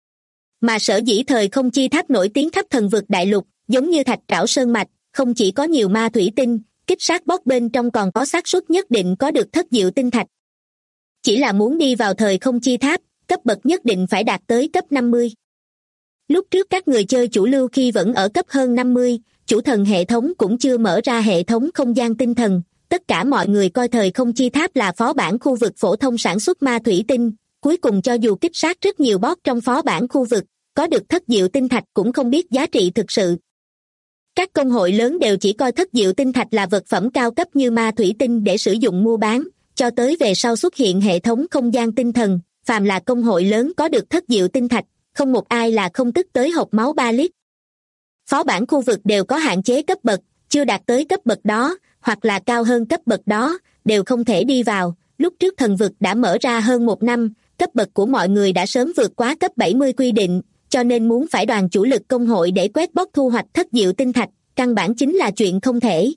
Mà sở dĩ Thời Không Chi Tháp nổi tiếng khắp thần vực đại lục, giống như Thạch Trảo Sơn Mạch, không chỉ có nhiều ma thủy tinh, kích sát bot bên trong còn có xác suất nhất định có được thất diệu tinh thạch. Chỉ là muốn đi vào Thời Không Chi Tháp, cấp bậc nhất định phải đạt tới cấp 50. Lúc trước các người chơi chủ lưu khi vẫn ở cấp hơn 50, chủ thần hệ thống cũng chưa mở ra hệ thống không gian tinh thần, tất cả mọi người coi Thời Không Chi Tháp là phó bản khu vực phổ thông sản xuất ma thủy tinh, cuối cùng cho dù kích sát rất nhiều boss trong phó bản khu vực, có được thất diệu tinh thạch cũng không biết giá trị thực sự. Các công hội lớn đều chỉ coi thất diệu tinh thạch là vật phẩm cao cấp như ma thủy tinh để sử dụng mua bán, cho tới về sau xuất hiện hệ thống không gian tinh thần, phàm là công hội lớn có được thất diệu tinh thạch, không một ai là không tức tới hộc máu 3 lít. Phó bản khu vực đều có hạn chế cấp bậc, chưa đạt tới cấp bậc đó, hoặc là cao hơn cấp bậc đó, đều không thể đi vào. Lúc trước thần vực đã mở ra hơn 1 năm, cấp bậc của mọi người đã sớm vượt quá cấp 70 quy định, cho nên muốn phải đoàn chủ lực công hội để quét bóc thu hoạch thất diệu tinh thạch, căn bản chính là chuyện không thể.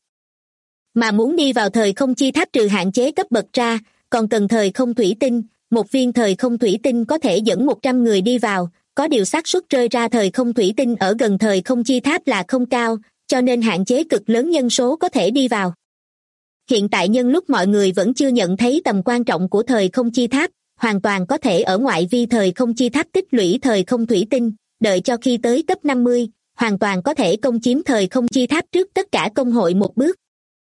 Mà muốn đi vào Thời Không Chi Tháp trừ hạn chế cấp bậc ra, còn cần thời không thủy tinh, một viên thời không thủy tinh có thể dẫn 100 người đi vào, có điều xác suất rơi ra thời không thủy tinh ở gần Thời Không Chi Tháp là không cao, cho nên hạn chế cực lớn nhân số có thể đi vào. Hiện tại nhân lúc mọi người vẫn chưa nhận thấy tầm quan trọng của Thời Không Chi Tháp, hoàn toàn có thể ở ngoại vi Thời Không Chi Tháp tích lũy thời không thủy tinh, đợi cho khi tới cấp 50, hoàn toàn có thể công chiếm Thời Không Chi Tháp trước tất cả công hội một bước.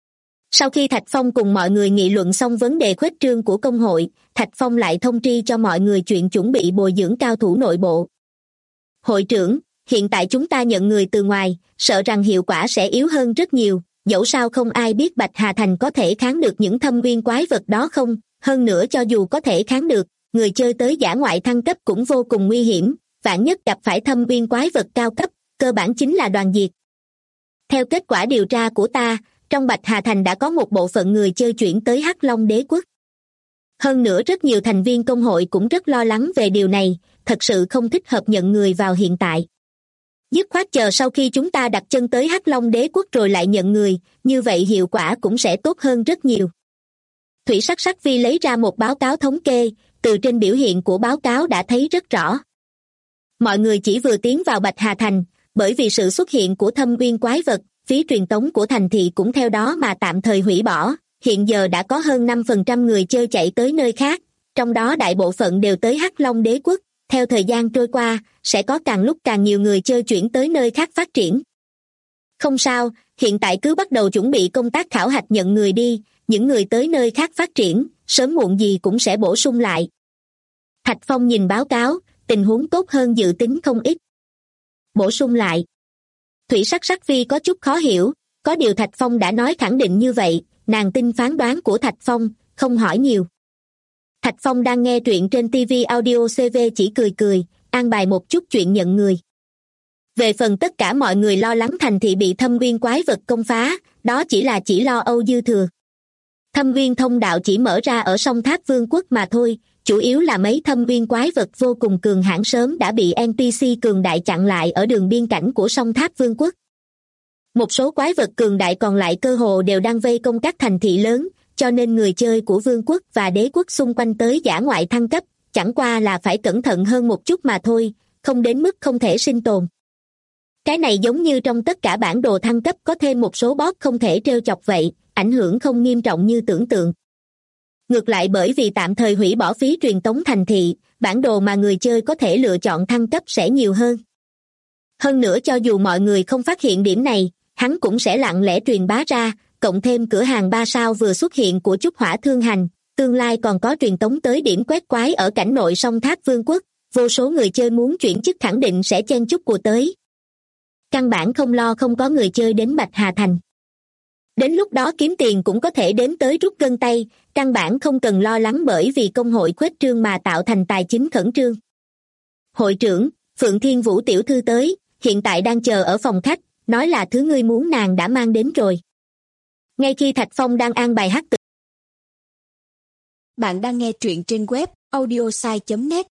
Sau khi Thạch Phong cùng mọi người nghị luận xong vấn đề khuếch trương của công hội, Thạch Phong lại thông tri cho mọi người chuyện chuẩn bị bồi dưỡng cao thủ nội bộ. Hội trưởng, hiện tại chúng ta nhận người từ ngoài, sợ rằng hiệu quả sẽ yếu hơn rất nhiều, dẫu sao không ai biết Bạch Hà Thành có thể kháng được những thâm uyên quái vật đó không, hơn nữa cho dù có thể kháng được, người chơi tới dã ngoại thăng cấp cũng vô cùng nguy hiểm, vạn nhất gặp phải thâm uyên quái vật cao cấp, cơ bản chính là đoàn diệt. Theo kết quả điều tra của ta, trong Bạch Hà Thành đã có một bộ phận người chơi chuyển tới Hắc Long Đế quốc. Hơn nữa rất nhiều thành viên công hội cũng rất lo lắng về điều này, thật sự không thích hợp nhận người vào hiện tại. Dứt khoát chờ sau khi chúng ta đặt chân tới Hắc Long Đế quốc rồi lại nhận người, như vậy hiệu quả cũng sẽ tốt hơn rất nhiều. Thủy Sắc Sắc Vi lấy ra một báo cáo thống kê, từ trên biểu hiện của báo cáo đã thấy rất rõ. Mọi người chỉ vừa tiến vào Bạch Hà Thành, bởi vì sự xuất hiện của thâm uyên quái vật, phí truyền tống của thành thị cũng theo đó mà tạm thời hủy bỏ, hiện giờ đã có hơn 5% người chơi chạy tới nơi khác, trong đó đại bộ phận đều tới Hắc Long Đế quốc, theo thời gian trôi qua, sẽ có càng lúc càng nhiều người chơi chuyển tới nơi khác phát triển. Không sao, hiện tại cứ bắt đầu chuẩn bị công tác khảo hạch nhận người đi, những người tới nơi khác phát triển, sớm muộn gì cũng sẽ bổ sung lại. Thạch Phong nhìn báo cáo, tình huống tốt hơn dự tính không ít. Bổ sung lại. Thủy Sắc Sắc Vi có chút khó hiểu, có điều Thạch Phong đã nói khẳng định như vậy, nàng tin phán đoán của Thạch Phong, không hỏi nhiều. Thạch Phong đang nghe truyện trên TV Audio CV chỉ cười cười, an bài một chút chuyện nhận người. Về phần tất cả mọi người lo lắng thành thị bị thâm uyên quái vật công phá, đó chỉ lo âu dư thừa. Thâm uyên thông đạo chỉ mở ra ở sông Tháp Vương quốc mà thôi, chủ yếu là mấy thâm uyên quái vật vô cùng cường hãn sớm đã bị NPC cường đại chặn lại ở đường biên cảnh của sông Tháp Vương quốc. Một số quái vật cường đại còn lại cơ hồ đều đang vây công các thành thị lớn, cho nên người chơi của vương quốc và đế quốc xung quanh tới dã ngoại thăng cấp, chẳng qua là phải cẩn thận hơn một chút mà thôi, không đến mức không thể sinh tồn. Cái này giống như trong tất cả bản đồ thăng cấp có thêm một số boss không thể trêu chọc vậy, ảnh hưởng không nghiêm trọng như tưởng tượng. Ngược lại bởi vì tạm thời hủy bỏ phí truyền tống thành thị, bản đồ mà người chơi có thể lựa chọn thăng cấp sẽ nhiều hơn. Hơn nữa cho dù mọi người không phát hiện điểm này, hắn cũng sẽ lặng lẽ truyền bá ra, cộng thêm cửa hàng 3 sao vừa xuất hiện của Chúc Hỏa Thương Hành, tương lai còn có truyền tống tới điểm quét quái ở cảnh nội sông Tháp Vương quốc, vô số người chơi muốn chuyển chức khẳng định sẽ chen chúc của tới. Căn bản không lo không có người chơi đến Bạch Hà Thành. Đến lúc đó kiếm tiền cũng có thể đến tới rút gân tay, căn bản không cần lo lắng bởi vì công hội khuếch trương mà tạo thành tài chính khẩn trương. Hội trưởng, Phượng Thiên Vũ tiểu thư tới, hiện tại đang chờ ở phòng khách, nói là thứ ngươi muốn nàng đã mang đến rồi. Ngay khi Thạch Phong đang an bài hát tự. Bạn đang nghe truyện trên web audiosai.net.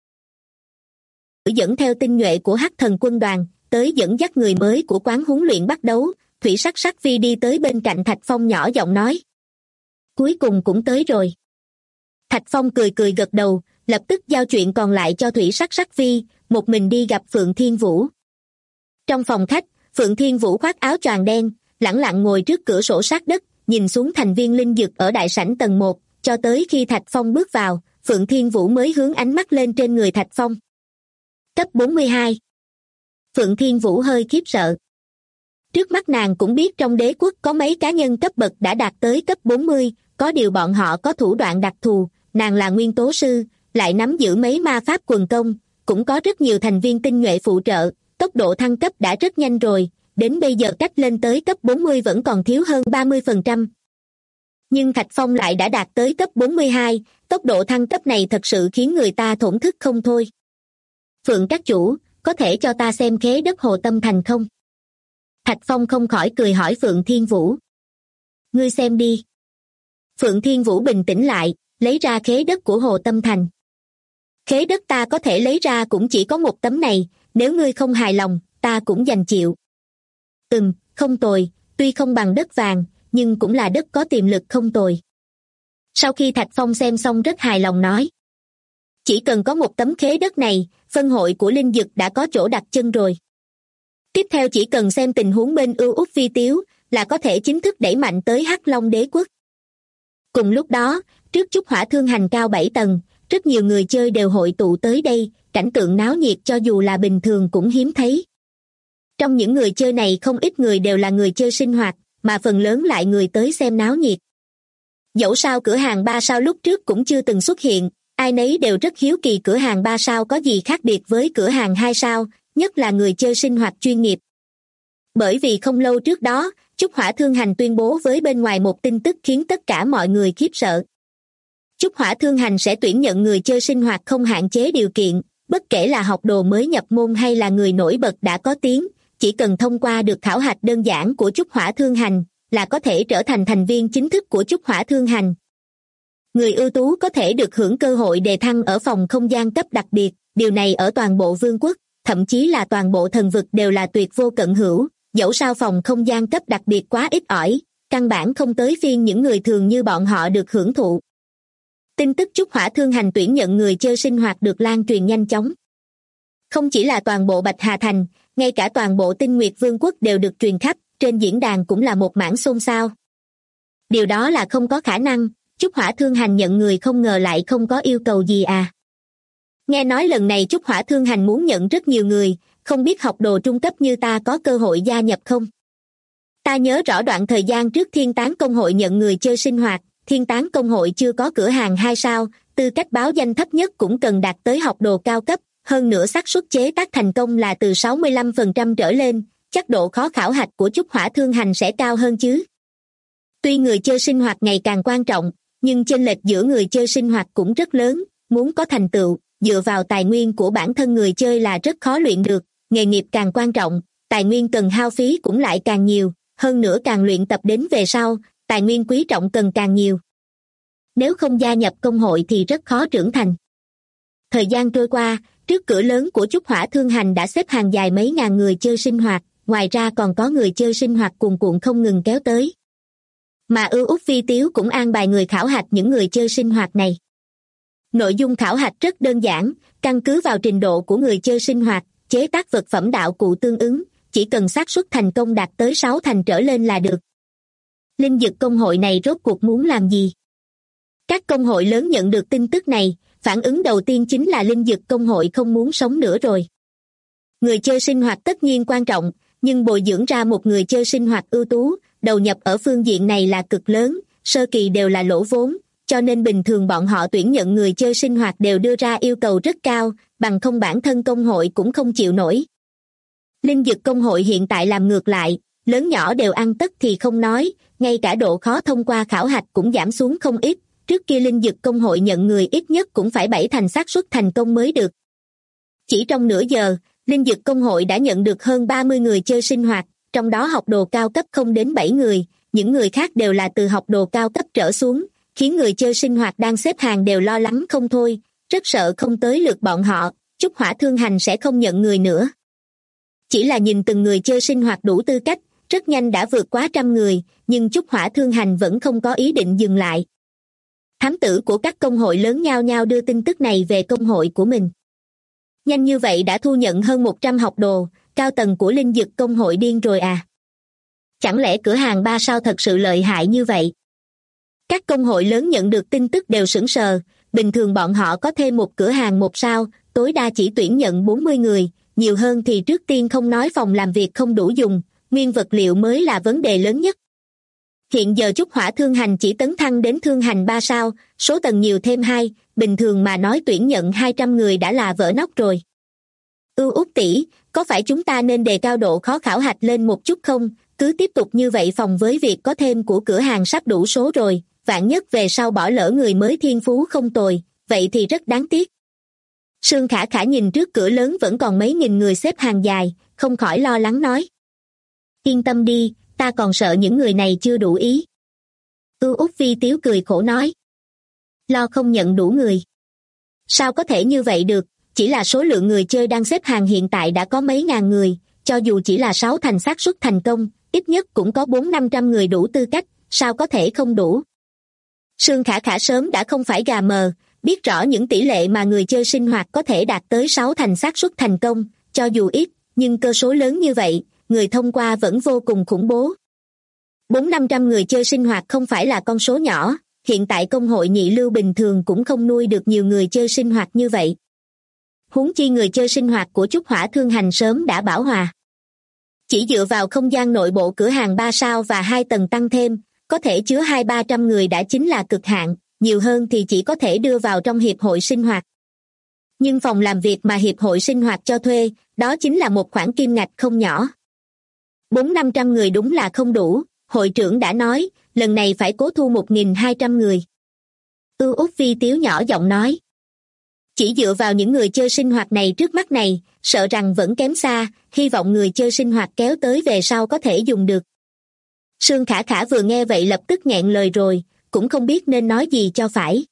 Dẫn theo tinh nhuệ của Hắc Thần quân đoàn, tới dẫn dắt người mới của quán huấn luyện bắt đấu, Thủy Sắc Sắc Phi đi tới bên cạnh Thạch Phong nhỏ giọng nói. Cuối cùng cũng tới rồi. Thạch Phong cười cười gật đầu, lập tức giao chuyện còn lại cho Thủy Sắc Sắc Phi, một mình đi gặp Phượng Thiên Vũ. Trong phòng khách, Phượng Thiên Vũ khoác áo choàng đen, lẳng lặng ngồi trước cửa sổ sát đất, nhìn xuống thành viên linh dược ở đại sảnh tầng 1, cho tới khi Thạch Phong bước vào, Phượng Thiên Vũ mới hướng ánh mắt lên trên người Thạch Phong. Cấp 42. Phượng Thiên Vũ hơi khiếp sợ. Trước mắt nàng cũng biết trong đế quốc có mấy cá nhân cấp bậc đã đạt tới cấp 40, có điều bọn họ có thủ đoạn đặc thù, nàng là nguyên tố sư, lại nắm giữ mấy ma pháp quần công, cũng có rất nhiều thành viên tinh nhuệ phụ trợ, tốc độ thăng cấp đã rất nhanh rồi, đến bây giờ cách lên tới cấp 40 vẫn còn thiếu hơn 30%. Nhưng Thạch Phong lại đã đạt tới cấp 42, tốc độ thăng cấp này thật sự khiến người ta thổn thức không thôi. Phượng các chủ, có thể cho ta xem khế đất Hồ Tâm Thành không? Thạch Phong không khỏi cười hỏi Phượng Thiên Vũ. Ngươi xem đi. Phượng Thiên Vũ bình tĩnh lại, lấy ra khế đất của Hồ Tâm Thành. Khế đất ta có thể lấy ra cũng chỉ có một tấm này, nếu ngươi không hài lòng, ta cũng dành chịu. Không tồi, tuy không bằng đất vàng, nhưng cũng là đất có tiềm lực không tồi. Sau khi Thạch Phong xem xong rất hài lòng nói. Chỉ cần có một tấm khế đất này, phân hội của linh dực đã có chỗ đặt chân rồi. Tiếp theo chỉ cần xem tình huống bên ưu út vi tiếu là có thể chính thức đẩy mạnh tới Hắc Long đế quốc. Cùng lúc đó, trước Chúc Hỏa Thương Hành cao 7 tầng, rất nhiều người chơi đều hội tụ tới đây, cảnh tượng náo nhiệt cho dù là bình thường cũng hiếm thấy. Trong những người chơi này không ít người đều là người chơi sinh hoạt, mà phần lớn lại người tới xem náo nhiệt. Dẫu sao cửa hàng 3 sao lúc trước cũng chưa từng xuất hiện, ai nấy đều rất hiếu kỳ cửa hàng 3 sao có gì khác biệt với cửa hàng 2 sao, nhất là người chơi sinh hoạt chuyên nghiệp. Bởi vì không lâu trước đó, Chúc Hỏa Thương Hành tuyên bố với bên ngoài một tin tức khiến tất cả mọi người khiếp sợ. Chúc Hỏa Thương Hành sẽ tuyển nhận người chơi sinh hoạt không hạn chế điều kiện, bất kể là học đồ mới nhập môn hay là người nổi bật đã có tiếng, chỉ cần thông qua được khảo hạch đơn giản của Chúc Hỏa Thương Hành là có thể trở thành thành viên chính thức của Chúc Hỏa Thương Hành. Người ưu tú có thể được hưởng cơ hội đề thăng ở phòng không gian cấp đặc biệt, điều này ở toàn bộ vương quốc, thậm chí là toàn bộ thần vực đều là tuyệt vô cận hữu, dẫu sao phòng không gian cấp đặc biệt quá ít ỏi, căn bản không tới phiên những người thường như bọn họ được hưởng thụ. Tin tức Chúc Hỏa Thương Hành tuyển nhận người chơi sinh hoạt được lan truyền nhanh chóng. Không chỉ là toàn bộ Bạch Hà Thành, ngay cả toàn bộ Tinh Nguyệt Vương quốc đều được truyền khắp, trên diễn đàn cũng là một mảng xôn xao. Điều đó là không có khả năng, Chúc Hỏa Thương Hành nhận người không ngờ lại không có yêu cầu gì à. Nghe nói lần này Chúc Hỏa Thương Hành muốn nhận rất nhiều người, không biết học đồ trung cấp như ta có cơ hội gia nhập không? Ta nhớ rõ đoạn thời gian trước Thiên Tán Công hội nhận người chơi sinh hoạt, Thiên Tán Công hội chưa có cửa hàng 2 sao, tư cách báo danh thấp nhất cũng cần đạt tới học đồ cao cấp, hơn nữa xác suất chế tác thành công là từ 65% trở lên, chắc độ khó khảo hạch của Chúc Hỏa Thương Hành sẽ cao hơn chứ. Tuy người chơi sinh hoạt ngày càng quan trọng, nhưng chênh lệch giữa người chơi sinh hoạt cũng rất lớn, muốn có thành tựu, dựa vào tài nguyên của bản thân người chơi là rất khó luyện được, nghề nghiệp càng quan trọng, tài nguyên cần hao phí cũng lại càng nhiều, hơn nữa càng luyện tập đến về sau, tài nguyên quý trọng cần càng nhiều. Nếu không gia nhập công hội thì rất khó trưởng thành. Thời gian trôi qua, trước cửa lớn của Chúc Hỏa Thương Hành đã xếp hàng dài mấy ngàn người chơi sinh hoạt, ngoài ra còn có người chơi sinh hoạt cuồn cuộn không ngừng kéo tới. Mà Ưu Úc Vi Tiếu cũng an bài người khảo hạch những người chơi sinh hoạt này. Nội dung khảo hạch rất đơn giản, căn cứ vào trình độ của người chơi sinh hoạt, chế tác vật phẩm đạo cụ tương ứng, chỉ cần xác suất thành công đạt tới 6 thành trở lên là được. Linh Dực công hội này rốt cuộc muốn làm gì? Các công hội lớn nhận được tin tức này, phản ứng đầu tiên chính là Linh Dực công hội không muốn sống nữa rồi. Người chơi sinh hoạt tất nhiên quan trọng, nhưng bồi dưỡng ra một người chơi sinh hoạt ưu tú, đầu nhập ở phương diện này là cực lớn, sơ kỳ đều là lỗ vốn, cho nên bình thường bọn họ tuyển nhận người chơi sinh hoạt đều đưa ra yêu cầu rất cao, bằng không bản thân công hội cũng không chịu nổi. Linh Dực công hội hiện tại làm ngược lại, lớn nhỏ đều ăn tất thì không nói, ngay cả độ khó thông qua khảo hạch cũng giảm xuống không ít, trước kia Linh Dực công hội nhận người ít nhất cũng phải 7 thành xác suất thành công mới được. Chỉ trong nửa giờ, Linh Dực công hội đã nhận được hơn 30 người chơi sinh hoạt, trong đó học đồ cao cấp không đến 7 người, những người khác đều là từ học đồ cao cấp trở xuống, khiến người chơi sinh hoạt đang xếp hàng đều lo lắng không thôi, rất sợ không tới lượt bọn họ, Chúc Hỏa Thương Hành sẽ không nhận người nữa. Chỉ là nhìn từng người chơi sinh hoạt đủ tư cách, rất nhanh đã vượt quá 100 người, nhưng Chúc Hỏa Thương Hành vẫn không có ý định dừng lại. Thám tử của các công hội lớn nhao nhao đưa tin tức này về công hội của mình. Nhanh như vậy đã thu nhận hơn 100 học đồ, cao tầng của Linh Dực công hội điên rồi à? Chẳng lẽ cửa hàng 3 sao thật sự lợi hại như vậy? Các công hội lớn nhận được tin tức đều sững sờ, bình thường bọn họ có thêm một cửa hàng 1 sao, tối đa chỉ tuyển nhận 40 người, nhiều hơn thì trước tiên không nói phòng làm việc không đủ dùng, nguyên vật liệu mới là vấn đề lớn nhất. Hiện giờ Chúc Hỏa Thương Hành chỉ tấn thăng đến Thương Hành 3 sao, số tầng nhiều thêm 2, bình thường mà nói tuyển nhận 200 người đã là vỡ nóc rồi. Ưu Úc tỷ, có phải chúng ta nên đề cao độ khó khảo hạch lên một chút không? Cứ tiếp tục như vậy phòng với việc có thêm của cửa hàng sắp đủ số rồi, vạn nhất về sau bỏ lỡ người mới thiên phú không tồi, vậy thì rất đáng tiếc. Sương Khả Khả nhìn trước cửa lớn vẫn còn mấy nghìn người xếp hàng dài, không khỏi lo lắng nói. Yên tâm đi, ta còn sợ những người này chưa đủ ý. Ưu Úc Vi Tiếu cười khổ nói. Lo không nhận đủ người. Sao có thể như vậy được, chỉ là số lượng người chơi đang xếp hàng hiện tại đã có mấy ngàn người, cho dù chỉ là 6 thành xác suất thành công, ít nhất cũng có 400-500 người đủ tư cách, sao có thể không đủ. Sương Khả Khả sớm đã không phải gà mờ, biết rõ những tỷ lệ mà người chơi sinh hoạt có thể đạt tới 6 thành xác suất thành công, cho dù ít, nhưng cơ số lớn như vậy, người thông qua vẫn vô cùng khủng bố. 400-500 người chơi sinh hoạt không phải là con số nhỏ, hiện tại công hội nhị lưu bình thường cũng không nuôi được nhiều người chơi sinh hoạt như vậy. Huống chi người chơi sinh hoạt của Chúc Hỏa Thương Hành sớm đã bão hòa. Chỉ dựa vào không gian nội bộ cửa hàng 3 sao và 2 tầng tăng thêm, có thể chứa 200-300 người đã chính là cực hạn, nhiều hơn thì chỉ có thể đưa vào trong hiệp hội sinh hoạt. Nhưng phòng làm việc mà hiệp hội sinh hoạt cho thuê, đó chính là một khoản kim ngạch không nhỏ. 400-500 người đúng là không đủ, hội trưởng đã nói, lần này phải cố thu 1.200 người. Ưu Úc Vi Tiếu nhỏ giọng nói. Chỉ dựa vào những người chơi sinh hoạt này trước mắt này, sợ rằng vẫn kém xa, hy vọng người chơi sinh hoạt kéo tới về sau có thể dùng được. Sương Khả Khả vừa nghe vậy lập tức nghẹn lời rồi, cũng không biết nên nói gì cho phải.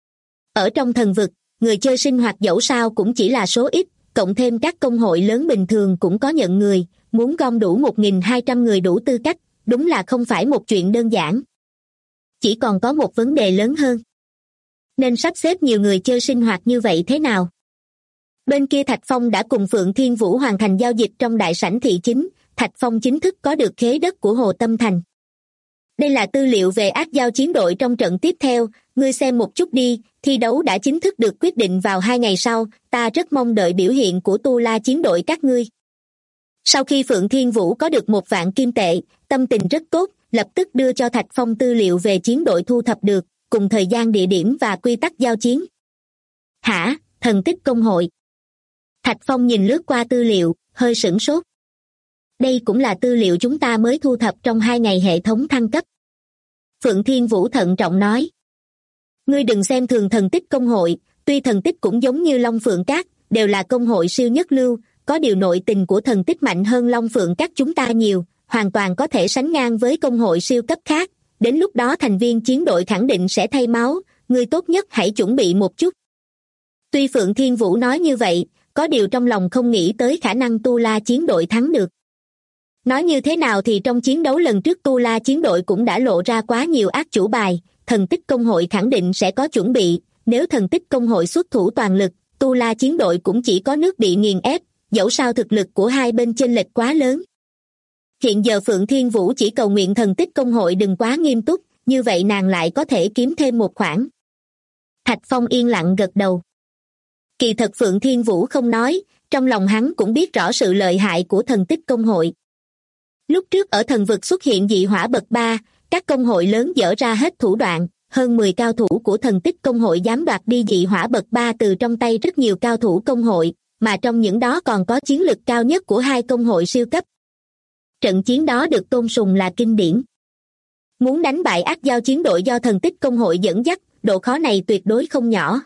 Ở trong thần vực, người chơi sinh hoạt dẫu sao cũng chỉ là số ít, cộng thêm các công hội lớn bình thường cũng có nhận người, muốn gom đủ 1.200 người đủ tư cách, đúng là không phải một chuyện đơn giản. Chỉ còn có một vấn đề lớn hơn. Nên sắp xếp nhiều người chơi sinh hoạt như vậy thế nào? Bên kia Thạch Phong đã cùng Phượng Thiên Vũ hoàn thành giao dịch trong đại sảnh thị chính, Thạch Phong chính thức có được khế đất của Hồ Tâm Thành. Đây là tư liệu về ác giao chiến đội trong trận tiếp theo, ngươi xem một chút đi, thi đấu đã chính thức được quyết định vào 2 ngày sau, ta rất mong đợi biểu hiện của Tu La chiến đội các ngươi. Sau khi Phượng Thiên Vũ có được 1 vạn kim tệ, tâm tình rất tốt, lập tức đưa cho Thạch Phong tư liệu về chiến đội thu thập được, cùng thời gian địa điểm và quy tắc giao chiến. Hả, thần tích công hội. Thạch Phong nhìn lướt qua tư liệu, hơi sửng sốt. Đây cũng là tư liệu chúng ta mới thu thập trong 2 ngày hệ thống thăng cấp. Phượng Thiên Vũ thận trọng nói. Ngươi đừng xem thường thần tích công hội, tuy thần tích cũng giống như Long Phượng Cát, đều là công hội siêu nhất lưu, có điều nội tình của thần tích mạnh hơn Long Phượng các chúng ta nhiều, hoàn toàn có thể sánh ngang với công hội siêu cấp khác, đến lúc đó thành viên chiến đội khẳng định sẽ thay máu, ngươi tốt nhất hãy chuẩn bị một chút. Tuy Phượng Thiên Vũ nói như vậy, có điều trong lòng không nghĩ tới khả năng Tu La chiến đội thắng được. Nói như thế nào thì trong chiến đấu lần trước Tu La chiến đội cũng đã lộ ra quá nhiều ác chủ bài, thần tích công hội khẳng định sẽ có chuẩn bị, nếu thần tích công hội xuất thủ toàn lực, Tu La chiến đội cũng chỉ có nước bị nghiền ép, dẫu sao thực lực của hai bên chênh lệch quá lớn. Hiện giờ Phượng Thiên Vũ chỉ cầu nguyện thần tích công hội đừng quá nghiêm túc, như vậy nàng lại có thể kiếm thêm một khoản. Thạch Phong yên lặng gật đầu. Kỳ thật Phượng Thiên Vũ không nói, trong lòng hắn cũng biết rõ sự lợi hại của thần tích công hội. Lúc trước ở thần vực xuất hiện dị hỏa bậc 3, các công hội lớn dở ra hết thủ đoạn, hơn 10 cao thủ của thần tích công hội dám đoạt đi dị hỏa bậc 3 từ trong tay rất nhiều cao thủ công hội, mà trong những đó còn có chiến lực cao nhất của hai công hội siêu cấp. Trận chiến đó được tôn sùng là kinh điển. Muốn đánh bại ác giao chiến đội do thần tích công hội dẫn dắt, độ khó này tuyệt đối không nhỏ.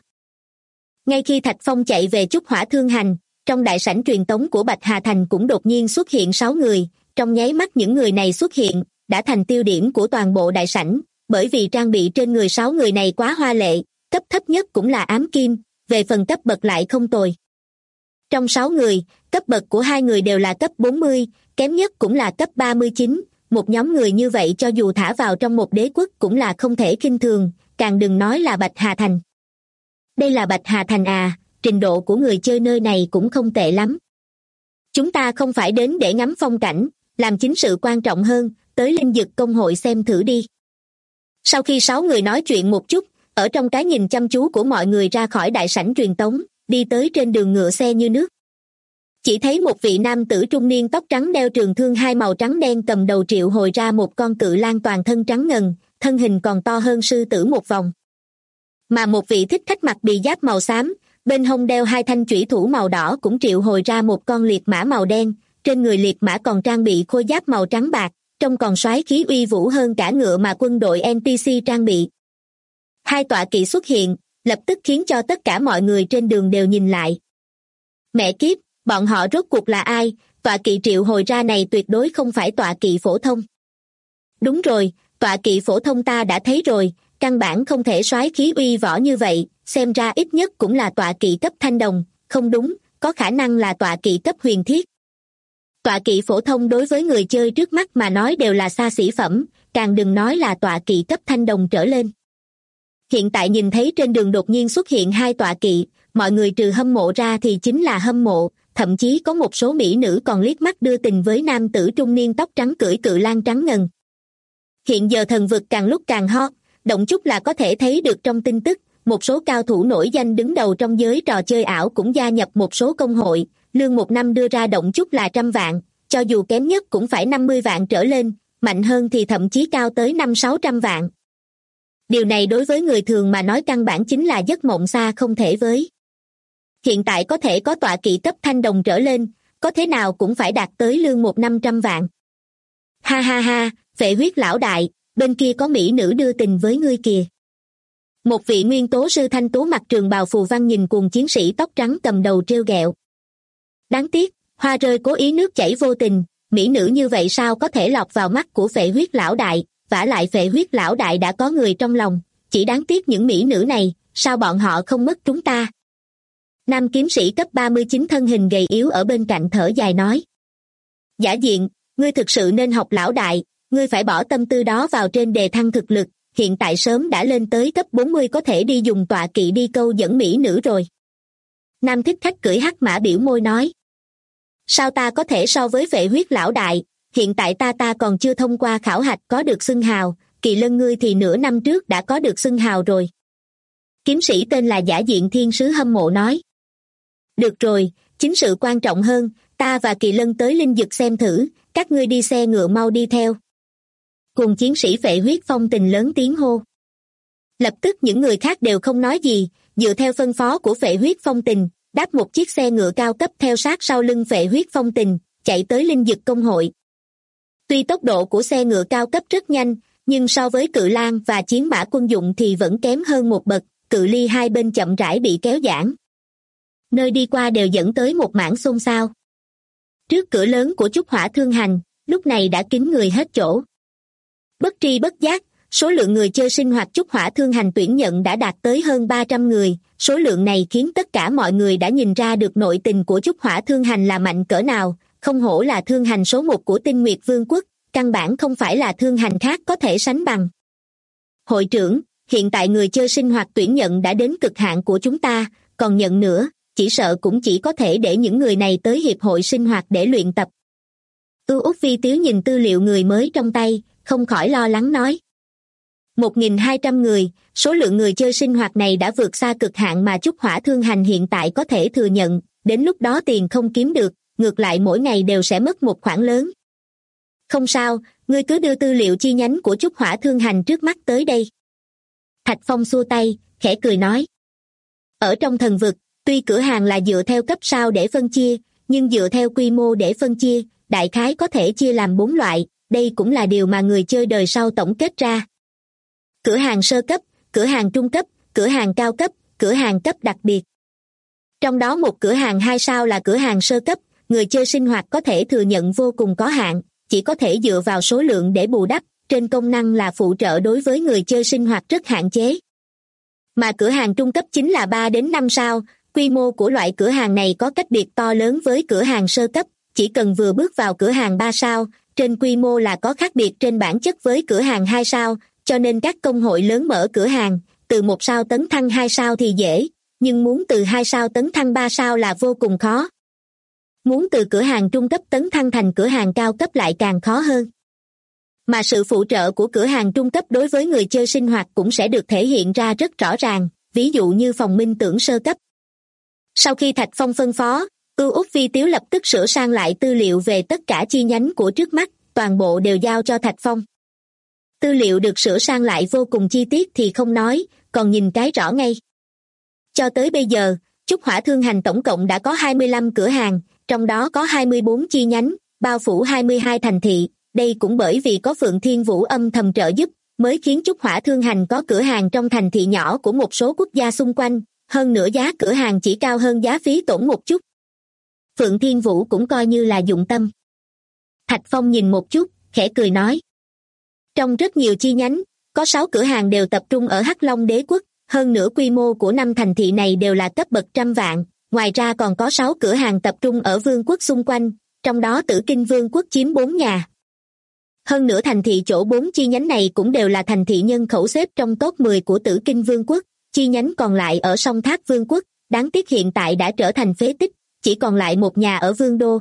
Ngay khi Thạch Phong chạy về Chúc Hỏa Thương Hành, trong đại sảnh truyền tống của Bạch Hà Thành cũng đột nhiên xuất hiện 6 người, trong nháy mắt những người này xuất hiện, đã thành tiêu điểm của toàn bộ đại sảnh, bởi vì trang bị trên người 6 người này quá hoa lệ, cấp thấp nhất cũng là ám kim, về phần cấp bậc lại không tồi. Trong 6 người, cấp bậc của 2 người đều là cấp 40, kém nhất cũng là cấp 39, một nhóm người như vậy cho dù thả vào trong một đế quốc cũng là không thể khinh thường, càng đừng nói là Bạch Hà Thành. Đây là Bạch Hà Thành à, trình độ của người chơi nơi này cũng không tệ lắm. Chúng ta không phải đến để ngắm phong cảnh, làm chính sự quan trọng hơn, tới Linh Dực công hội xem thử đi. Sau khi 6 người nói chuyện một chút, ở trong cái nhìn chăm chú của mọi người ra khỏi đại sảnh truyền tống, đi tới trên đường ngựa xe như nước. Chỉ thấy một vị nam tử trung niên tóc trắng đeo trường thương hai màu trắng đen cầm đầu triệu hồi ra một con cự lang toàn thân trắng ngần, thân hình còn to hơn sư tử một vòng. Mà một vị thích khách mặc bì giáp màu xám, bên hông đeo 2 thanh chủy thủ màu đỏ cũng triệu hồi ra một con liệt mã màu đen, trên người liệt mã còn trang bị khôi giáp màu trắng bạc, trông còn soái khí uy vũ hơn cả ngựa mà quân đội NPC trang bị. 2 tọa kỵ xuất hiện, lập tức khiến cho tất cả mọi người trên đường đều nhìn lại. Mẹ kiếp, bọn họ rốt cuộc là ai? Tọa kỵ triệu hồi ra này tuyệt đối không phải tọa kỵ phổ thông. Đúng rồi, tọa kỵ phổ thông ta đã thấy rồi, căn bản không thể soái khí uy võ như vậy, xem ra ít nhất cũng là tọa kỵ cấp thanh đồng, không đúng, có khả năng là tọa kỵ cấp huyền thiết. Tọa kỵ phổ thông đối với người chơi trước mắt mà nói đều là xa xỉ phẩm, càng đừng nói là tọa kỵ cấp thanh đồng trở lên. Hiện tại nhìn thấy trên đường đột nhiên xuất hiện 2 tọa kỵ, mọi người trừ hâm mộ ra thì chính là hâm mộ, thậm chí có một số mỹ nữ còn liếc mắt đưa tình với nam tử trung niên tóc trắng cưỡi cự lang trắng ngần. Hiện giờ thần vực càng lúc càng hot, động chút là có thể thấy được trong tin tức, một số cao thủ nổi danh đứng đầu trong giới trò chơi ảo cũng gia nhập một số công hội, lương một năm đưa ra động chút là 100 vạn, cho dù kém nhất cũng phải 50 vạn trở lên, mạnh hơn thì thậm chí cao tới 500-600 vạn. Điều này đối với người thường mà nói căn bản chính là giấc mộng xa không thể với. Hiện tại có thể có tọa kỵ cấp thanh đồng trở lên, có thế nào cũng phải đạt tới lương 100-500 vạn. Ha ha ha, Phệ Huyết lão đại, bên kia có mỹ nữ đưa tình với ngươi kìa. Một vị nguyên tố sư thanh tú mặc trường bào phù văn nhìn cùng chiến sĩ tóc trắng cầm đầu trêu ghẹo. Đáng tiếc, hoa rơi cố ý nước chảy vô tình, mỹ nữ như vậy sao có thể lọt vào mắt của Phệ Huyết lão đại, vả lại Phệ Huyết lão đại đã có người trong lòng, chỉ đáng tiếc những mỹ nữ này, sao bọn họ không mất chúng ta. Nam kiếm sĩ cấp 39 thân hình gầy yếu ở bên cạnh thở dài nói. Giả diện, ngươi thực sự nên học lão đại, ngươi phải bỏ tâm tư đó vào trên đề thăng thực lực, hiện tại sớm đã lên tới cấp 40 có thể đi dùng tọa kỵ đi câu dẫn mỹ nữ rồi. Nam thích khách cưỡi hắc mã biểu môi nói. Sao ta có thể so với Phệ Huyết lão đại, hiện tại ta còn chưa thông qua khảo hạch có được xưng hào, Kỳ Lân ngươi thì nửa năm trước đã có được xưng hào rồi. Kiếm sĩ tên là Giả diện thiên sứ hâm mộ nói. Được rồi, chính sự quan trọng hơn, ta và Kỳ Lân tới Linh Dực xem thử, các ngươi đi xe ngựa mau đi theo. Cùng chiến sĩ Phệ Huyết Phong Tình lớn tiếng hô. Lập tức những người khác đều không nói gì, dựa theo phân phó của Phệ Huyết Phong Tình, đáp một chiếc xe ngựa cao cấp theo sát sau lưng Phệ Huyết Phong Tình, chạy tới Linh Dực công hội. Tuy tốc độ của xe ngựa cao cấp rất nhanh, nhưng so với cự lang và chiến mã quân dụng thì vẫn kém hơn một bậc, cự ly hai bên chậm rãi bị kéo giãn. Nơi đi qua đều dẫn tới một mảng xôn xao. Trước cửa lớn của Chúc Hỏa Thương Hành, lúc này đã kín người hết chỗ. Bất tri bất giác, số lượng người chơi sinh hoạt Chúc Hỏa Thương Hành tuyển nhận đã đạt tới hơn 300 người, số lượng này khiến tất cả mọi người đã nhìn ra được nội tình của Chúc Hỏa Thương Hành là mạnh cỡ nào, không hổ là thương hành số 1 của Tinh Nguyệt Vương quốc, căn bản không phải là thương hành khác có thể sánh bằng. Hội trưởng, hiện tại người chơi sinh hoạt tuyển nhận đã đến cực hạn của chúng ta, còn nhận nữa, chỉ sợ cũng chỉ có thể để những người này tới hiệp hội sinh hoạt để luyện tập. Úc Vi Tiếu nhìn tư liệu người mới trong tay, không khỏi lo lắng nói. 1.200 người, số lượng người chơi sinh hoạt này đã vượt xa cực hạn mà Chúc Hỏa Thương Hành hiện tại có thể thừa nhận, đến lúc đó tiền không kiếm được, ngược lại mỗi ngày đều sẽ mất một khoản lớn. Không sao, ngươi cứ đưa tư liệu chi nhánh của Chúc Hỏa Thương Hành trước mắt tới đây. Thạch Phong xua tay, khẽ cười nói. Ở trong thần vực, tuy cửa hàng là dựa theo cấp sao để phân chia, nhưng dựa theo quy mô để phân chia, đại khái có thể chia làm 4 loại, đây cũng là điều mà người chơi đời sau tổng kết ra. Cửa hàng sơ cấp, cửa hàng trung cấp, cửa hàng cao cấp, cửa hàng cấp đặc biệt. Trong đó một cửa hàng 2 sao là cửa hàng sơ cấp, người chơi sinh hoạt có thể thừa nhận vô cùng có hạn, chỉ có thể dựa vào số lượng để bù đắp, trên công năng là phụ trợ đối với người chơi sinh hoạt rất hạn chế. Mà cửa hàng trung cấp chính là 3 đến 5 sao, quy mô của loại cửa hàng này có cách biệt to lớn với cửa hàng sơ cấp, chỉ cần vừa bước vào cửa hàng 3 sao, trên quy mô là có khác biệt trên bản chất với cửa hàng 2 sao, cho nên các công hội lớn mở cửa hàng, từ 1 sao tấn thăng 2 sao thì dễ, nhưng muốn từ 2 sao tấn thăng 3 sao là vô cùng khó. Muốn từ cửa hàng trung cấp tấn thăng thành cửa hàng cao cấp lại càng khó hơn. Mà sự phụ trợ của cửa hàng trung cấp đối với người chơi sinh hoạt cũng sẽ được thể hiện ra rất rõ ràng, ví dụ như phòng minh tưởng sơ cấp. Sau khi Thạch Phong phân phó, Úc Vi Tiếu lập tức sửa sang lại tư liệu về tất cả chi nhánh của trước mắt, toàn bộ đều giao cho Thạch Phong. Tư liệu được sửa sang lại vô cùng chi tiết thì không nói, còn nhìn cái rõ ngay. Cho tới bây giờ, Chúc Hỏa Thương Hành tổng cộng đã có 25 cửa hàng, trong đó có 24 chi nhánh, bao phủ 22 thành thị, đây cũng bởi vì có Phượng Thiên Vũ âm thầm trợ giúp, mới khiến Chúc Hỏa Thương Hành có cửa hàng trong thành thị nhỏ của một số quốc gia xung quanh, hơn nữa giá cửa hàng chỉ cao hơn giá phí tổn một chút. Phượng Thiên Vũ cũng coi như là dụng tâm. Thạch Phong nhìn một chút, khẽ cười nói. Trong rất nhiều chi nhánh, có 6 cửa hàng đều tập trung ở Hắc Long Đế quốc, hơn nữa quy mô của 5 thành thị này đều là cấp bậc trăm vạn, ngoài ra còn có 6 cửa hàng tập trung ở vương quốc xung quanh, trong đó Tử Kinh Vương quốc chiếm 4 nhà. Hơn nữa thành thị chỗ 4 chi nhánh này cũng đều là thành thị nhân khẩu xếp trong top 10 của Tử Kinh Vương quốc, chi nhánh còn lại ở Song Tháp Vương quốc, đáng tiếc hiện tại đã trở thành phế tích, chỉ còn lại một nhà ở Vương Đô.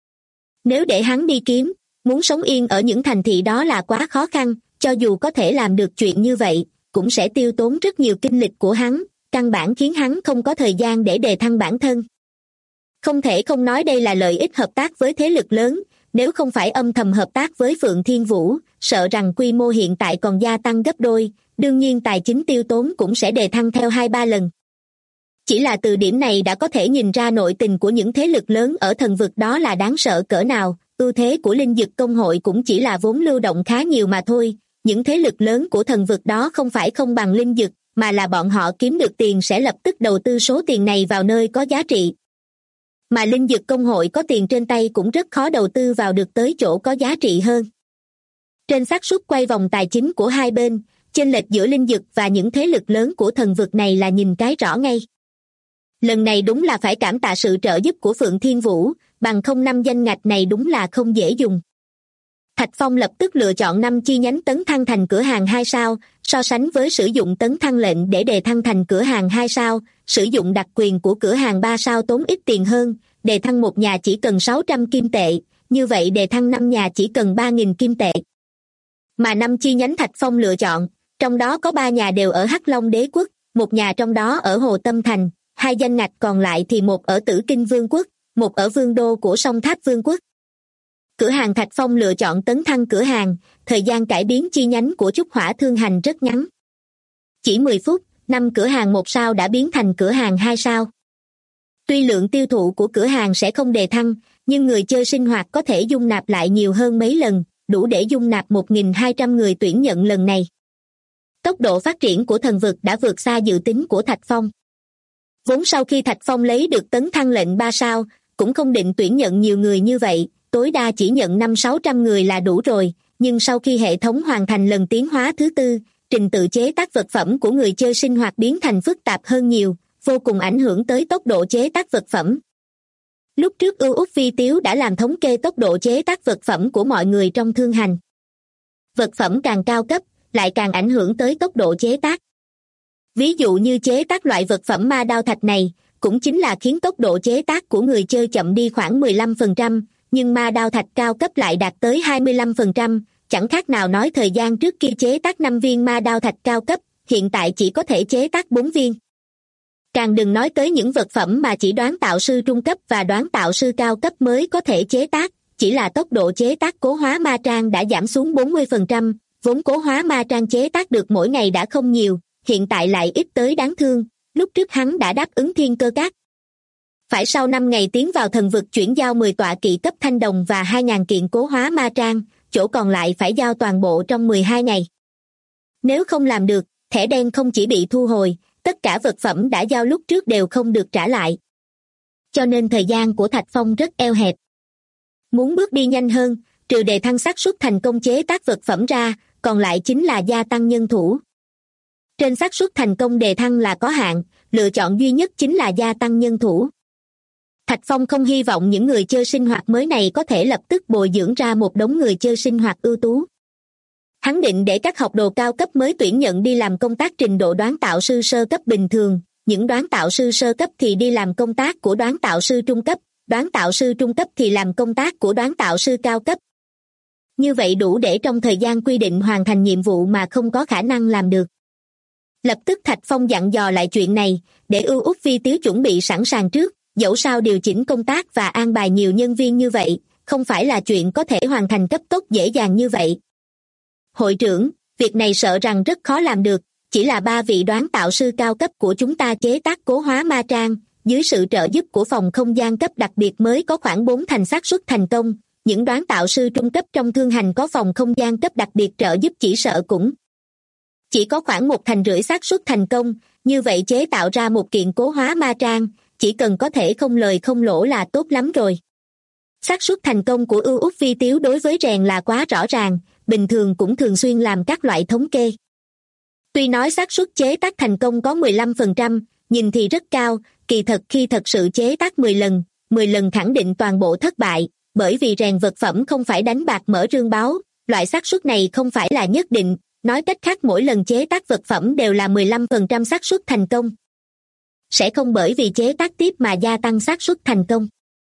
Nếu để hắn đi kiếm, muốn sống yên ở những thành thị đó là quá khó khăn, cho dù có thể làm được chuyện như vậy, cũng sẽ tiêu tốn rất nhiều kinh lịch của hắn, căn bản khiến hắn không có thời gian để đề thăng bản thân. Không thể không nói đây là lợi ích hợp tác với thế lực lớn, nếu không phải âm thầm hợp tác với Phượng Thiên Vũ, sợ rằng quy mô hiện tại còn gia tăng gấp đôi, đương nhiên tài chính tiêu tốn cũng sẽ đề thăng theo 2-3 lần. Chỉ là từ điểm này đã có thể nhìn ra nội tình của những thế lực lớn ở thần vực đó là đáng sợ cỡ nào, ưu thế của linh dực công hội cũng chỉ là vốn lưu động khá nhiều mà thôi, những thế lực lớn của thần vực đó không phải không bằng linh dực, mà là bọn họ kiếm được tiền sẽ lập tức đầu tư số tiền này vào nơi có giá trị. Mà linh dực công hội có tiền trên tay cũng rất khó đầu tư vào được tới chỗ có giá trị hơn. Trên xác suất quay vòng tài chính của hai bên, chênh lệch giữa linh dực và những thế lực lớn của thần vực này là nhìn cái rõ ngay. Lần này đúng là phải cảm tạ sự trợ giúp của Phượng Thiên Vũ, bằng không 5 danh ngạch này đúng là không dễ dùng. Thạch Phong lập tức lựa chọn 5 chi nhánh tấn thăng thành cửa hàng 2 sao, so sánh với sử dụng tấn thăng lệnh để đề thăng thành cửa hàng 2 sao, sử dụng đặc quyền của cửa hàng 3 sao tốn ít tiền hơn, đề thăng một nhà chỉ cần 600 kim tệ, như vậy đề thăng 5 nhà chỉ cần 3.000 kim tệ. Mà 5 chi nhánh Thạch Phong lựa chọn, trong đó có 3 nhà đều ở Hắc Long Đế quốc, một nhà trong đó ở Hồ Tâm Thành, 2 danh ngạch còn lại thì một ở Tử Kinh Vương quốc, một ở Vương Đô của Song Tháp Vương quốc. Cửa hàng Thạch Phong lựa chọn tấn thăng cửa hàng, thời gian cải biến chi nhánh của Chúc Hỏa Thương Hành rất ngắn. Chỉ 10 phút, 5 cửa hàng 1 sao đã biến thành cửa hàng 2 sao. Tuy lượng tiêu thụ của cửa hàng sẽ không đề thăng, nhưng người chơi sinh hoạt có thể dung nạp lại nhiều hơn mấy lần, đủ để dung nạp 1.200 người tuyển nhận lần này. Tốc độ phát triển của thần vực đã vượt xa dự tính của Thạch Phong. Vốn sau khi Thạch Phong lấy được tấn thăng lệnh 3 sao, cũng không định tuyển nhận nhiều người như vậy, tối đa chỉ nhận 500-600 người là đủ rồi, nhưng sau khi hệ thống hoàn thành lần tiến hóa thứ tư, trình tự chế tác vật phẩm của người chơi sinh hoạt biến thành phức tạp hơn nhiều, vô cùng ảnh hưởng tới tốc độ chế tác vật phẩm. Lúc trước Ưu Úc Vi Tiếu đã làm thống kê tốc độ chế tác vật phẩm của mọi người trong thương hành. Vật phẩm càng cao cấp, lại càng ảnh hưởng tới tốc độ chế tác. Ví dụ như chế tác loại vật phẩm ma đao thạch này, cũng chính là khiến tốc độ chế tác của người chơi chậm đi khoảng 15%, nhưng ma đao thạch cao cấp lại đạt tới 25%, chẳng khác nào nói thời gian trước kia chế tác 5 viên ma đao thạch cao cấp, hiện tại chỉ có thể chế tác 4 viên. Càng đừng nói tới những vật phẩm mà chỉ đoán tạo sư trung cấp và đoán tạo sư cao cấp mới có thể chế tác, chỉ là tốc độ chế tác cố hóa ma trang đã giảm xuống 40%, vốn cố hóa ma trang chế tác được mỗi ngày đã không nhiều, hiện tại lại ít tới đáng thương, lúc trước hắn đã đáp ứng thiên cơ các. Phải sau 5 ngày tiến vào thần vực chuyển giao 10 tọa kỵ cấp thanh đồng và 2.000 kiện cố hóa ma trang, chỗ còn lại phải giao toàn bộ trong 12 ngày. Nếu không làm được, thẻ đen không chỉ bị thu hồi, tất cả vật phẩm đã giao lúc trước đều không được trả lại. Cho nên thời gian của Thạch Phong rất eo hẹp. Muốn bước đi nhanh hơn, trừ đề thăng xác suất thành công chế tác vật phẩm ra, còn lại chính là gia tăng nhân thủ. Trên xác suất thành công đề thăng là có hạn, lựa chọn duy nhất chính là gia tăng nhân thủ. Thạch Phong không hy vọng những người chơi sinh hoạt mới này có thể lập tức bồi dưỡng ra một đống người chơi sinh hoạt ưu tú. Hắn định để các học đồ cao cấp mới tuyển nhận đi làm công tác trình độ đoán tạo sư sơ cấp bình thường, những đoán tạo sư sơ cấp thì đi làm công tác của đoán tạo sư trung cấp, đoán tạo sư trung cấp thì làm công tác của đoán tạo sư cao cấp. Như vậy đủ để trong thời gian quy định hoàn thành nhiệm vụ mà không có khả năng làm được. Lập tức Thạch Phong dặn dò lại chuyện này, để Ưu Úc Vi Tiếu chuẩn bị sẵn sàng trước, dẫu sao điều chỉnh công tác và an bài nhiều nhân viên như vậy, không phải là chuyện có thể hoàn thành cấp tốc dễ dàng như vậy. Hội trưởng, việc này sợ rằng rất khó làm được, chỉ là 3 vị đoán tạo sư cao cấp của chúng ta chế tác cố hóa ma trang, dưới sự trợ giúp của phòng không gian cấp đặc biệt mới có khoảng 4 thành xác suất thành công, những đoán tạo sư trung cấp trong thương hành có phòng không gian cấp đặc biệt trợ giúp chỉ sợ cũng chỉ có khoảng 1,5 thành xác suất thành công, như vậy chế tạo ra một kiện cố hóa ma trang, chỉ cần có thể không lời không lỗ là tốt lắm rồi. Xác suất thành công của Ưu Úc Vi Tiếu đối với rèn là quá rõ ràng, bình thường cũng thường xuyên làm các loại thống kê. Tuy nói xác suất chế tác thành công có 15%, nhìn thì rất cao, kỳ thật khi thật sự chế tác 10 lần khẳng định toàn bộ thất bại, bởi vì rèn vật phẩm không phải đánh bạc mở rương báo, loại xác suất này không phải là nhất định, nói cách khác mỗi lần chế tác vật phẩm đều là 15% xác suất thành công. Sẽ không bởi vì chế tác tiếp mà gia tăng xác suất thành công.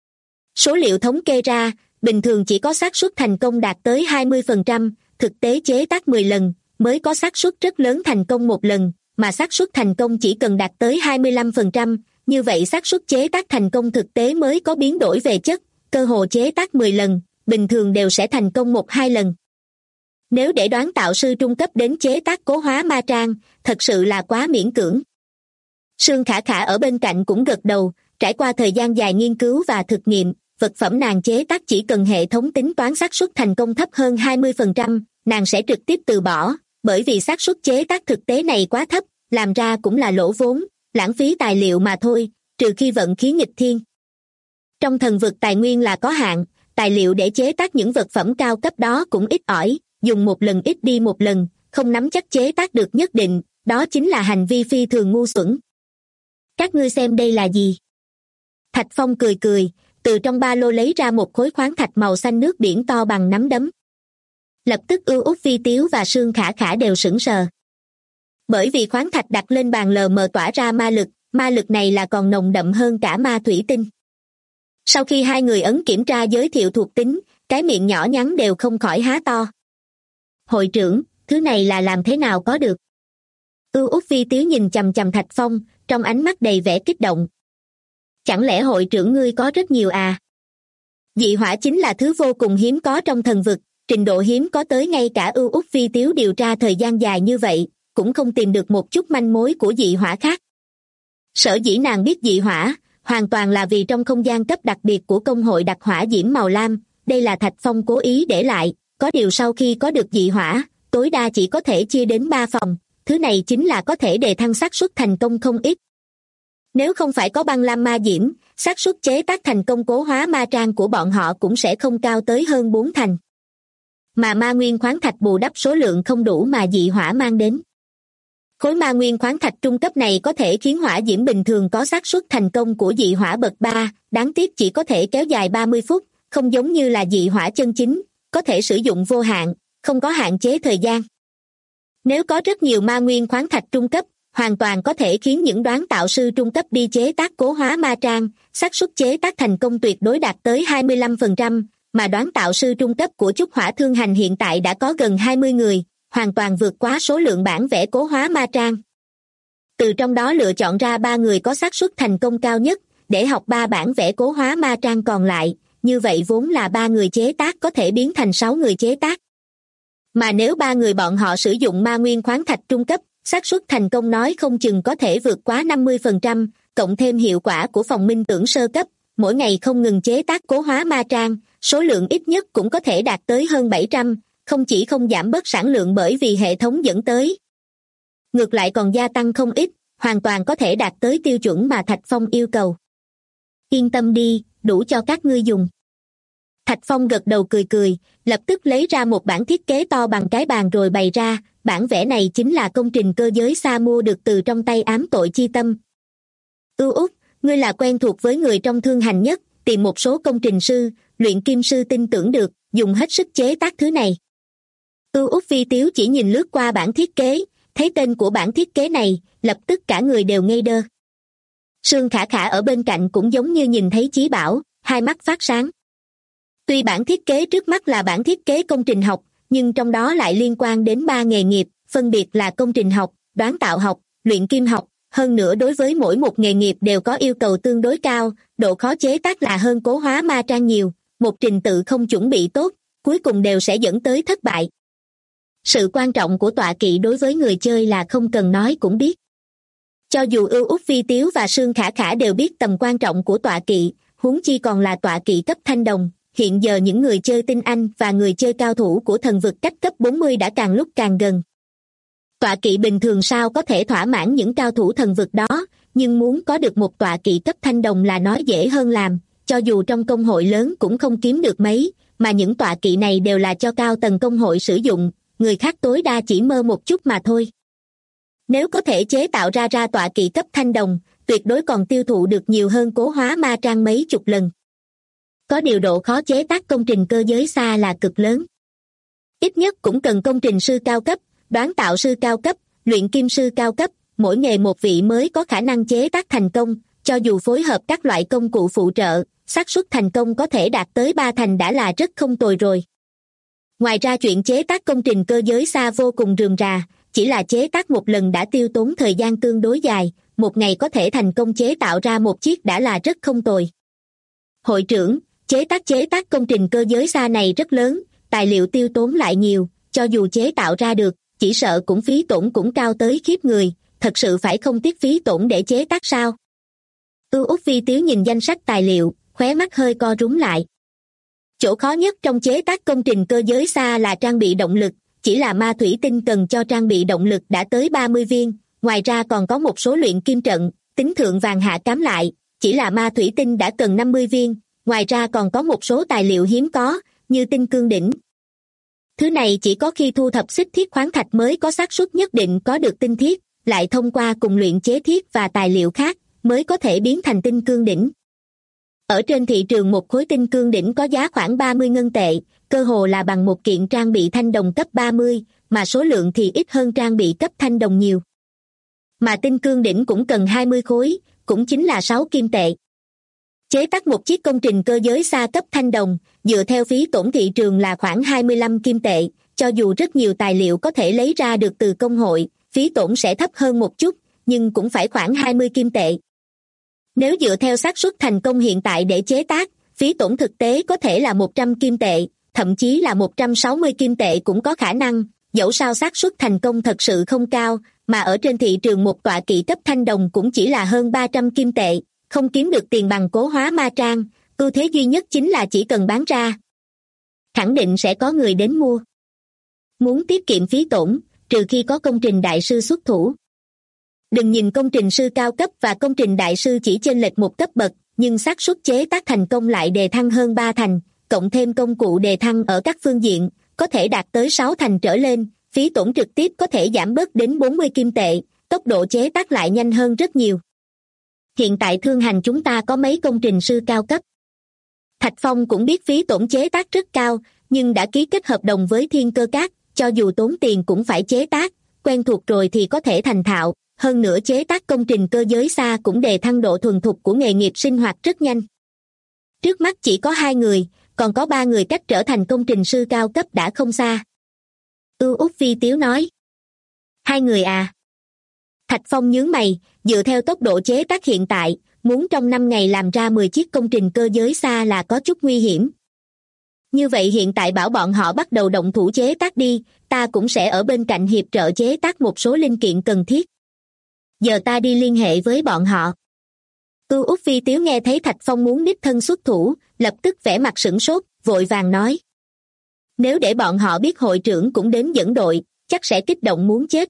Số liệu thống kê ra, bình thường chỉ có xác suất thành công đạt tới 20%, thực tế chế tác 10 lần mới có xác suất rất lớn thành công một lần, mà xác suất thành công chỉ cần đạt tới 25%, như vậy xác suất chế tác thành công thực tế mới có biến đổi về chất, cơ hồ chế tác 10 lần, bình thường đều sẽ thành công 1-2 lần. Nếu để đoán tạo sư trung cấp đến chế tác cố hóa ma trang, thật sự là quá miễn cưỡng. Sương Khả Khả ở bên cạnh cũng gật đầu, trải qua thời gian dài nghiên cứu và thực nghiệm, vật phẩm nàng chế tác chỉ cần hệ thống tính toán xác suất thành công thấp hơn 20%, nàng sẽ trực tiếp từ bỏ, bởi vì xác suất chế tác thực tế này quá thấp, làm ra cũng là lỗ vốn, lãng phí tài liệu mà thôi, trừ khi vận khí nghịch thiên. Trong thần vực tài nguyên là có hạn, tài liệu để chế tác những vật phẩm cao cấp đó cũng ít ỏi, dùng một lần ít đi một lần, không nắm chắc chế tác được nhất định, đó chính là hành vi phi thường ngu xuẩn. Các ngươi xem đây là gì? Thạch Phong cười cười, từ trong ba lô lấy ra một khối khoáng thạch màu xanh nước biển to bằng nắm đấm. Lập tức Ưu Úc Vi Tiếu và Sương Khả Khả đều sững sờ. Bởi vì khoáng thạch đặt lên bàn lờ mờ tỏa ra ma lực này là còn nồng đậm hơn cả ma thủy tinh. Sau khi hai người ấn kiểm tra giới thiệu thuộc tính, cái miệng nhỏ nhắn đều không khỏi há to. Hội trưởng, thứ này là làm thế nào có được? Ưu Úc Vi Tiếu nhìn chằm chằm Thạch Phong, trong ánh mắt đầy vẻ kích động. Chẳng lẽ hội trưởng ngươi có rất nhiều à? Dị hỏa chính là thứ vô cùng hiếm có trong thần vực, trình độ hiếm có tới ngay cả Ưu Úc Vi Tiếu điều tra thời gian dài như vậy, cũng không tìm được một chút manh mối của dị hỏa khác. Sở dĩ nàng biết dị hỏa, hoàn toàn là vì trong không gian cấp đặc biệt của công hội đặc hỏa diễm màu lam, đây là Thạch Phong cố ý để lại, có điều sau khi có được dị hỏa, tối đa chỉ có thể chia đến 3 phòng, thứ này chính là có thể đề thăng xác suất thành công không ít. Nếu không phải có băng lam ma diễm, xác suất chế tác thành công cố hóa ma trang của bọn họ cũng sẽ không cao tới hơn 4 thành. Mà ma nguyên khoáng thạch bù đắp số lượng không đủ mà dị hỏa mang đến. Khối ma nguyên khoáng thạch trung cấp này có thể khiến hỏa diễm bình thường có xác suất thành công của dị hỏa bậc 3, đáng tiếc chỉ có thể kéo dài 30 phút, không giống như là dị hỏa chân chính, có thể sử dụng vô hạn, không có hạn chế thời gian. Nếu có rất nhiều ma nguyên khoáng thạch trung cấp, hoàn toàn có thể khiến những đoán tạo sư trung cấp đi chế tác cố hóa ma trang, xác suất chế tác thành công tuyệt đối đạt tới 25%, mà đoán tạo sư trung cấp của Chúc Hỏa Thương Hành hiện tại đã có gần 20 người, hoàn toàn vượt quá số lượng bản vẽ cố hóa ma trang. Từ trong đó lựa chọn ra 3 người có xác suất thành công cao nhất, để học 3 bản vẽ cố hóa ma trang còn lại, như vậy vốn là 3 người chế tác có thể biến thành 6 người chế tác. Mà nếu 3 người bọn họ sử dụng ma nguyên khoáng thạch trung cấp, xác suất thành công nói không chừng có thể vượt quá 50%, cộng thêm hiệu quả của phòng minh tưởng sơ cấp, mỗi ngày không ngừng chế tác cố hóa ma trang, số lượng ít nhất cũng có thể đạt tới hơn 700, không chỉ không giảm bớt sản lượng bởi vì hệ thống dẫn tới. Ngược lại còn gia tăng không ít, hoàn toàn có thể đạt tới tiêu chuẩn mà Thạch Phong yêu cầu. Yên tâm đi, đủ cho các ngươi dùng. Thạch Phong gật đầu cười cười, lập tức lấy ra một bản thiết kế to bằng cái bàn rồi bày ra, bản vẽ này chính là công trình cơ giới xa mua được từ trong tay ám tội chi tâm. Út, ngươi là quen thuộc với người trong thương hành nhất, tìm một số công trình sư, luyện kim sư tin tưởng được, dùng hết sức chế tác thứ này. Út Vi Tiếu chỉ nhìn lướt qua bản thiết kế, thấy tên của bản thiết kế này, lập tức cả người đều ngây đơ. Sương Khả Khả ở bên cạnh cũng giống như nhìn thấy chí bảo, hai mắt phát sáng. Tuy bản thiết kế trước mắt là bản thiết kế công trình học, nhưng trong đó lại liên quan đến 3 nghề nghiệp, phân biệt là công trình học, đoán tạo học, luyện kim học. Hơn nữa đối với mỗi một nghề nghiệp đều có yêu cầu tương đối cao, độ khó chế tác là hơn cố hóa ma trang nhiều, một trình tự không chuẩn bị tốt, cuối cùng đều sẽ dẫn tới thất bại. Sự quan trọng của tọa kỵ đối với người chơi là không cần nói cũng biết. Cho dù Út Vi Tiếu và Sương Khả Khả đều biết tầm quan trọng của tọa kỵ, huống chi còn là tọa kỵ cấp thanh đồng. Hiện giờ những người chơi tinh anh và người chơi cao thủ của thần vực cách cấp 40 đã càng lúc càng gần. Tọa kỵ bình thường sao có thể thỏa mãn những cao thủ thần vực đó, nhưng muốn có được một tọa kỵ cấp thanh đồng là nói dễ hơn làm, cho dù trong công hội lớn cũng không kiếm được mấy, mà những tọa kỵ này đều là cho cao tầng công hội sử dụng, người khác tối đa chỉ mơ một chút mà thôi. Nếu có thể chế tạo ra tọa kỵ cấp thanh đồng, tuyệt đối còn tiêu thụ được nhiều hơn cố hóa ma trang mấy chục lần. Có điều độ khó chế tác công trình cơ giới xa là cực lớn. Ít nhất cũng cần công trình sư cao cấp, đoán tạo sư cao cấp, luyện kim sư cao cấp, mỗi nghề một vị mới có khả năng chế tác thành công, cho dù phối hợp các loại công cụ phụ trợ, xác suất thành công có thể đạt tới 3 thành đã là rất không tồi rồi. Ngoài ra chuyện chế tác công trình cơ giới xa vô cùng rườm rà, chỉ là chế tác một lần đã tiêu tốn thời gian tương đối dài, một ngày có thể thành công chế tạo ra một chiếc đã là rất không tồi. Hội trưởng, chế tác công trình cơ giới xa này rất lớn, tài liệu tiêu tốn lại nhiều, cho dù chế tạo ra được, chỉ sợ cũng phí tổn cũng cao tới khiếp người, thật sự phải không tiếc phí tổn để chế tác sao? Út Vi Tiếu nhìn danh sách tài liệu, khóe mắt hơi co rúm lại. Chỗ khó nhất trong chế tác công trình cơ giới xa là trang bị động lực, chỉ là ma thủy tinh cần cho trang bị động lực đã tới 30 viên, ngoài ra còn có một số luyện kim trận, tính thượng vàng hạ cám lại, chỉ là ma thủy tinh đã cần 50 viên, ngoài ra còn có một số tài liệu hiếm có, như tinh cương đỉnh. Thứ này chỉ có khi thu thập xích thiết khoáng thạch mới có xác suất nhất định có được tinh thiết, lại thông qua cùng luyện chế thiết và tài liệu khác, mới có thể biến thành tinh cương đỉnh. Ở trên thị trường một khối tinh cương đỉnh có giá khoảng 30 ngân tệ, cơ hồ là bằng một kiện trang bị thanh đồng cấp 30, mà số lượng thì ít hơn trang bị cấp thanh đồng nhiều. Mà tinh cương đỉnh cũng cần 20 khối, cũng chính là 6 kim tệ. Chế tác một chiếc công trình cơ giới xa cấp thanh đồng, dựa theo phí tổn thị trường là khoảng 25 kim tệ, cho dù rất nhiều tài liệu có thể lấy ra được từ công hội, phí tổn sẽ thấp hơn một chút, nhưng cũng phải khoảng 20 kim tệ. Nếu dựa theo xác suất thành công hiện tại để chế tác, phí tổn thực tế có thể là 100 kim tệ, thậm chí là 160 kim tệ cũng có khả năng, dẫu sao xác suất thành công thật sự không cao, mà ở trên thị trường một tọa kỵ cấp thanh đồng cũng chỉ là hơn 300 kim tệ, không kiếm được tiền bằng cố hóa ma trang, ưu thế duy nhất chính là chỉ cần bán ra, khẳng định sẽ có người đến mua. Muốn tiết kiệm phí tổn, trừ khi có công trình đại sư xuất thủ. Đừng nhìn công trình sư cao cấp và công trình đại sư chỉ chênh lệch một cấp bậc, nhưng xác suất chế tác thành công lại đề thăng hơn 3 thành, cộng thêm công cụ đề thăng ở các phương diện, có thể đạt tới 6 thành trở lên, phí tổn trực tiếp có thể giảm bớt đến 40 kim tệ, tốc độ chế tác lại nhanh hơn rất nhiều. Hiện tại thương hành chúng ta có mấy công trình sư cao cấp. Thạch Phong cũng biết phí tổn chế tác rất cao, nhưng đã ký kết hợp đồng với Thiên Cơ Các, cho dù tốn tiền cũng phải chế tác, quen thuộc rồi thì có thể thành thạo, hơn nữa chế tác công trình cơ giới xa cũng đề thăng độ thuần thục của nghề nghiệp sinh hoạt rất nhanh. Trước mắt chỉ có 2 người, còn có 3 người cách trở thành công trình sư cao cấp đã không xa. Út Vi Tiếu nói. 2 người à? Thạch Phong nhướng mày, dựa theo tốc độ chế tác hiện tại, muốn trong 5 ngày làm ra 10 chiếc công trình cơ giới xa là có chút nguy hiểm. Như vậy hiện tại bảo bọn họ bắt đầu động thủ chế tác đi, ta cũng sẽ ở bên cạnh hiệp trợ chế tác một số linh kiện cần thiết. Giờ ta đi liên hệ với bọn họ. Út Vi Tiếu nghe thấy Thạch Phong muốn đích thân xuất thủ, lập tức vẻ mặt sửng sốt, vội vàng nói. Nếu để bọn họ biết hội trưởng cũng đến dẫn đội, chắc sẽ kích động muốn chết.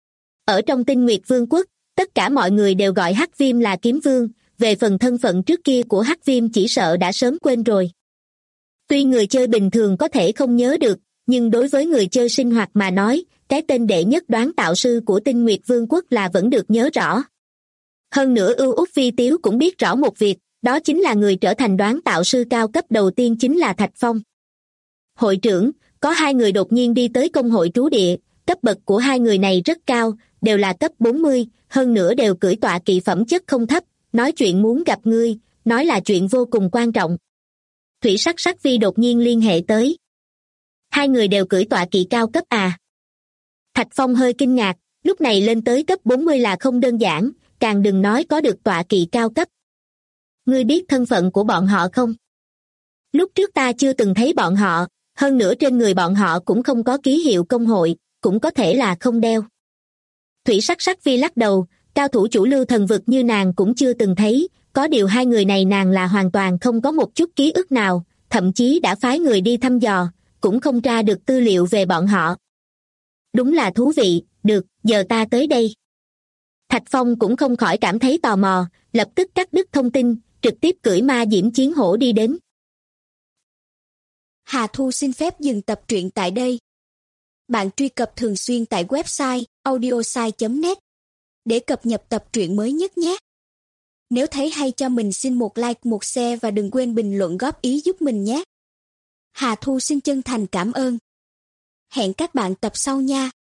Ở trong Tinh Nguyệt Vương quốc, tất cả mọi người đều gọi Hắc Viêm là Kiếm Vương, về phần thân phận trước kia của Hắc Viêm chỉ sợ đã sớm quên rồi. Tuy người chơi bình thường có thể không nhớ được, nhưng đối với người chơi sinh hoạt mà nói, cái tên đệ nhất đoán tạo sư của Tinh Nguyệt Vương quốc là vẫn được nhớ rõ. Hơn nữa Út Vi Tiếu cũng biết rõ một việc, đó chính là người trở thành đoán tạo sư cao cấp đầu tiên chính là Thạch Phong. Hội trưởng, có 2 người đột nhiên đi tới công hội trú địa, cấp bậc của 2 người này rất cao, đều là cấp 40, hơn nữa đều cưỡi tọa kỵ phẩm chất không thấp, nói chuyện muốn gặp ngươi, nói là chuyện vô cùng quan trọng. Thủy Sắc Vi đột nhiên liên hệ tới. 2 người đều cưỡi tọa kỵ cao cấp à? Thạch Phong hơi kinh ngạc, lúc này lên tới cấp 40 là không đơn giản, càng đừng nói có được tọa kỵ cao cấp. Ngươi biết thân phận của bọn họ không? Lúc trước ta chưa từng thấy bọn họ, hơn nữa trên người bọn họ cũng không có ký hiệu công hội, cũng có thể là không đeo. Thủy Sắc Vi lắc đầu, cao thủ chủ lưu thần vực như nàng cũng chưa từng thấy, có điều 2 người này nàng là hoàn toàn không có một chút ký ức nào, thậm chí đã phái người đi thăm dò, cũng không tra được tư liệu về bọn họ. Đúng là thú vị, được, giờ ta tới đây. Thạch Phong cũng không khỏi cảm thấy tò mò, lập tức cắt đứt thông tin, trực tiếp cưỡi ma diễm chiến hổ đi đến. Hà Thu xin phép dừng tập truyện tại đây. Bạn truy cập thường xuyên tại website audiosai.net để cập nhật tập truyện mới nhất nhé. Nếu thấy hay cho mình xin một like, một share và đừng quên bình luận góp ý giúp mình nhé. Hà Thu xin chân thành cảm ơn. Hẹn các bạn tập sau nha.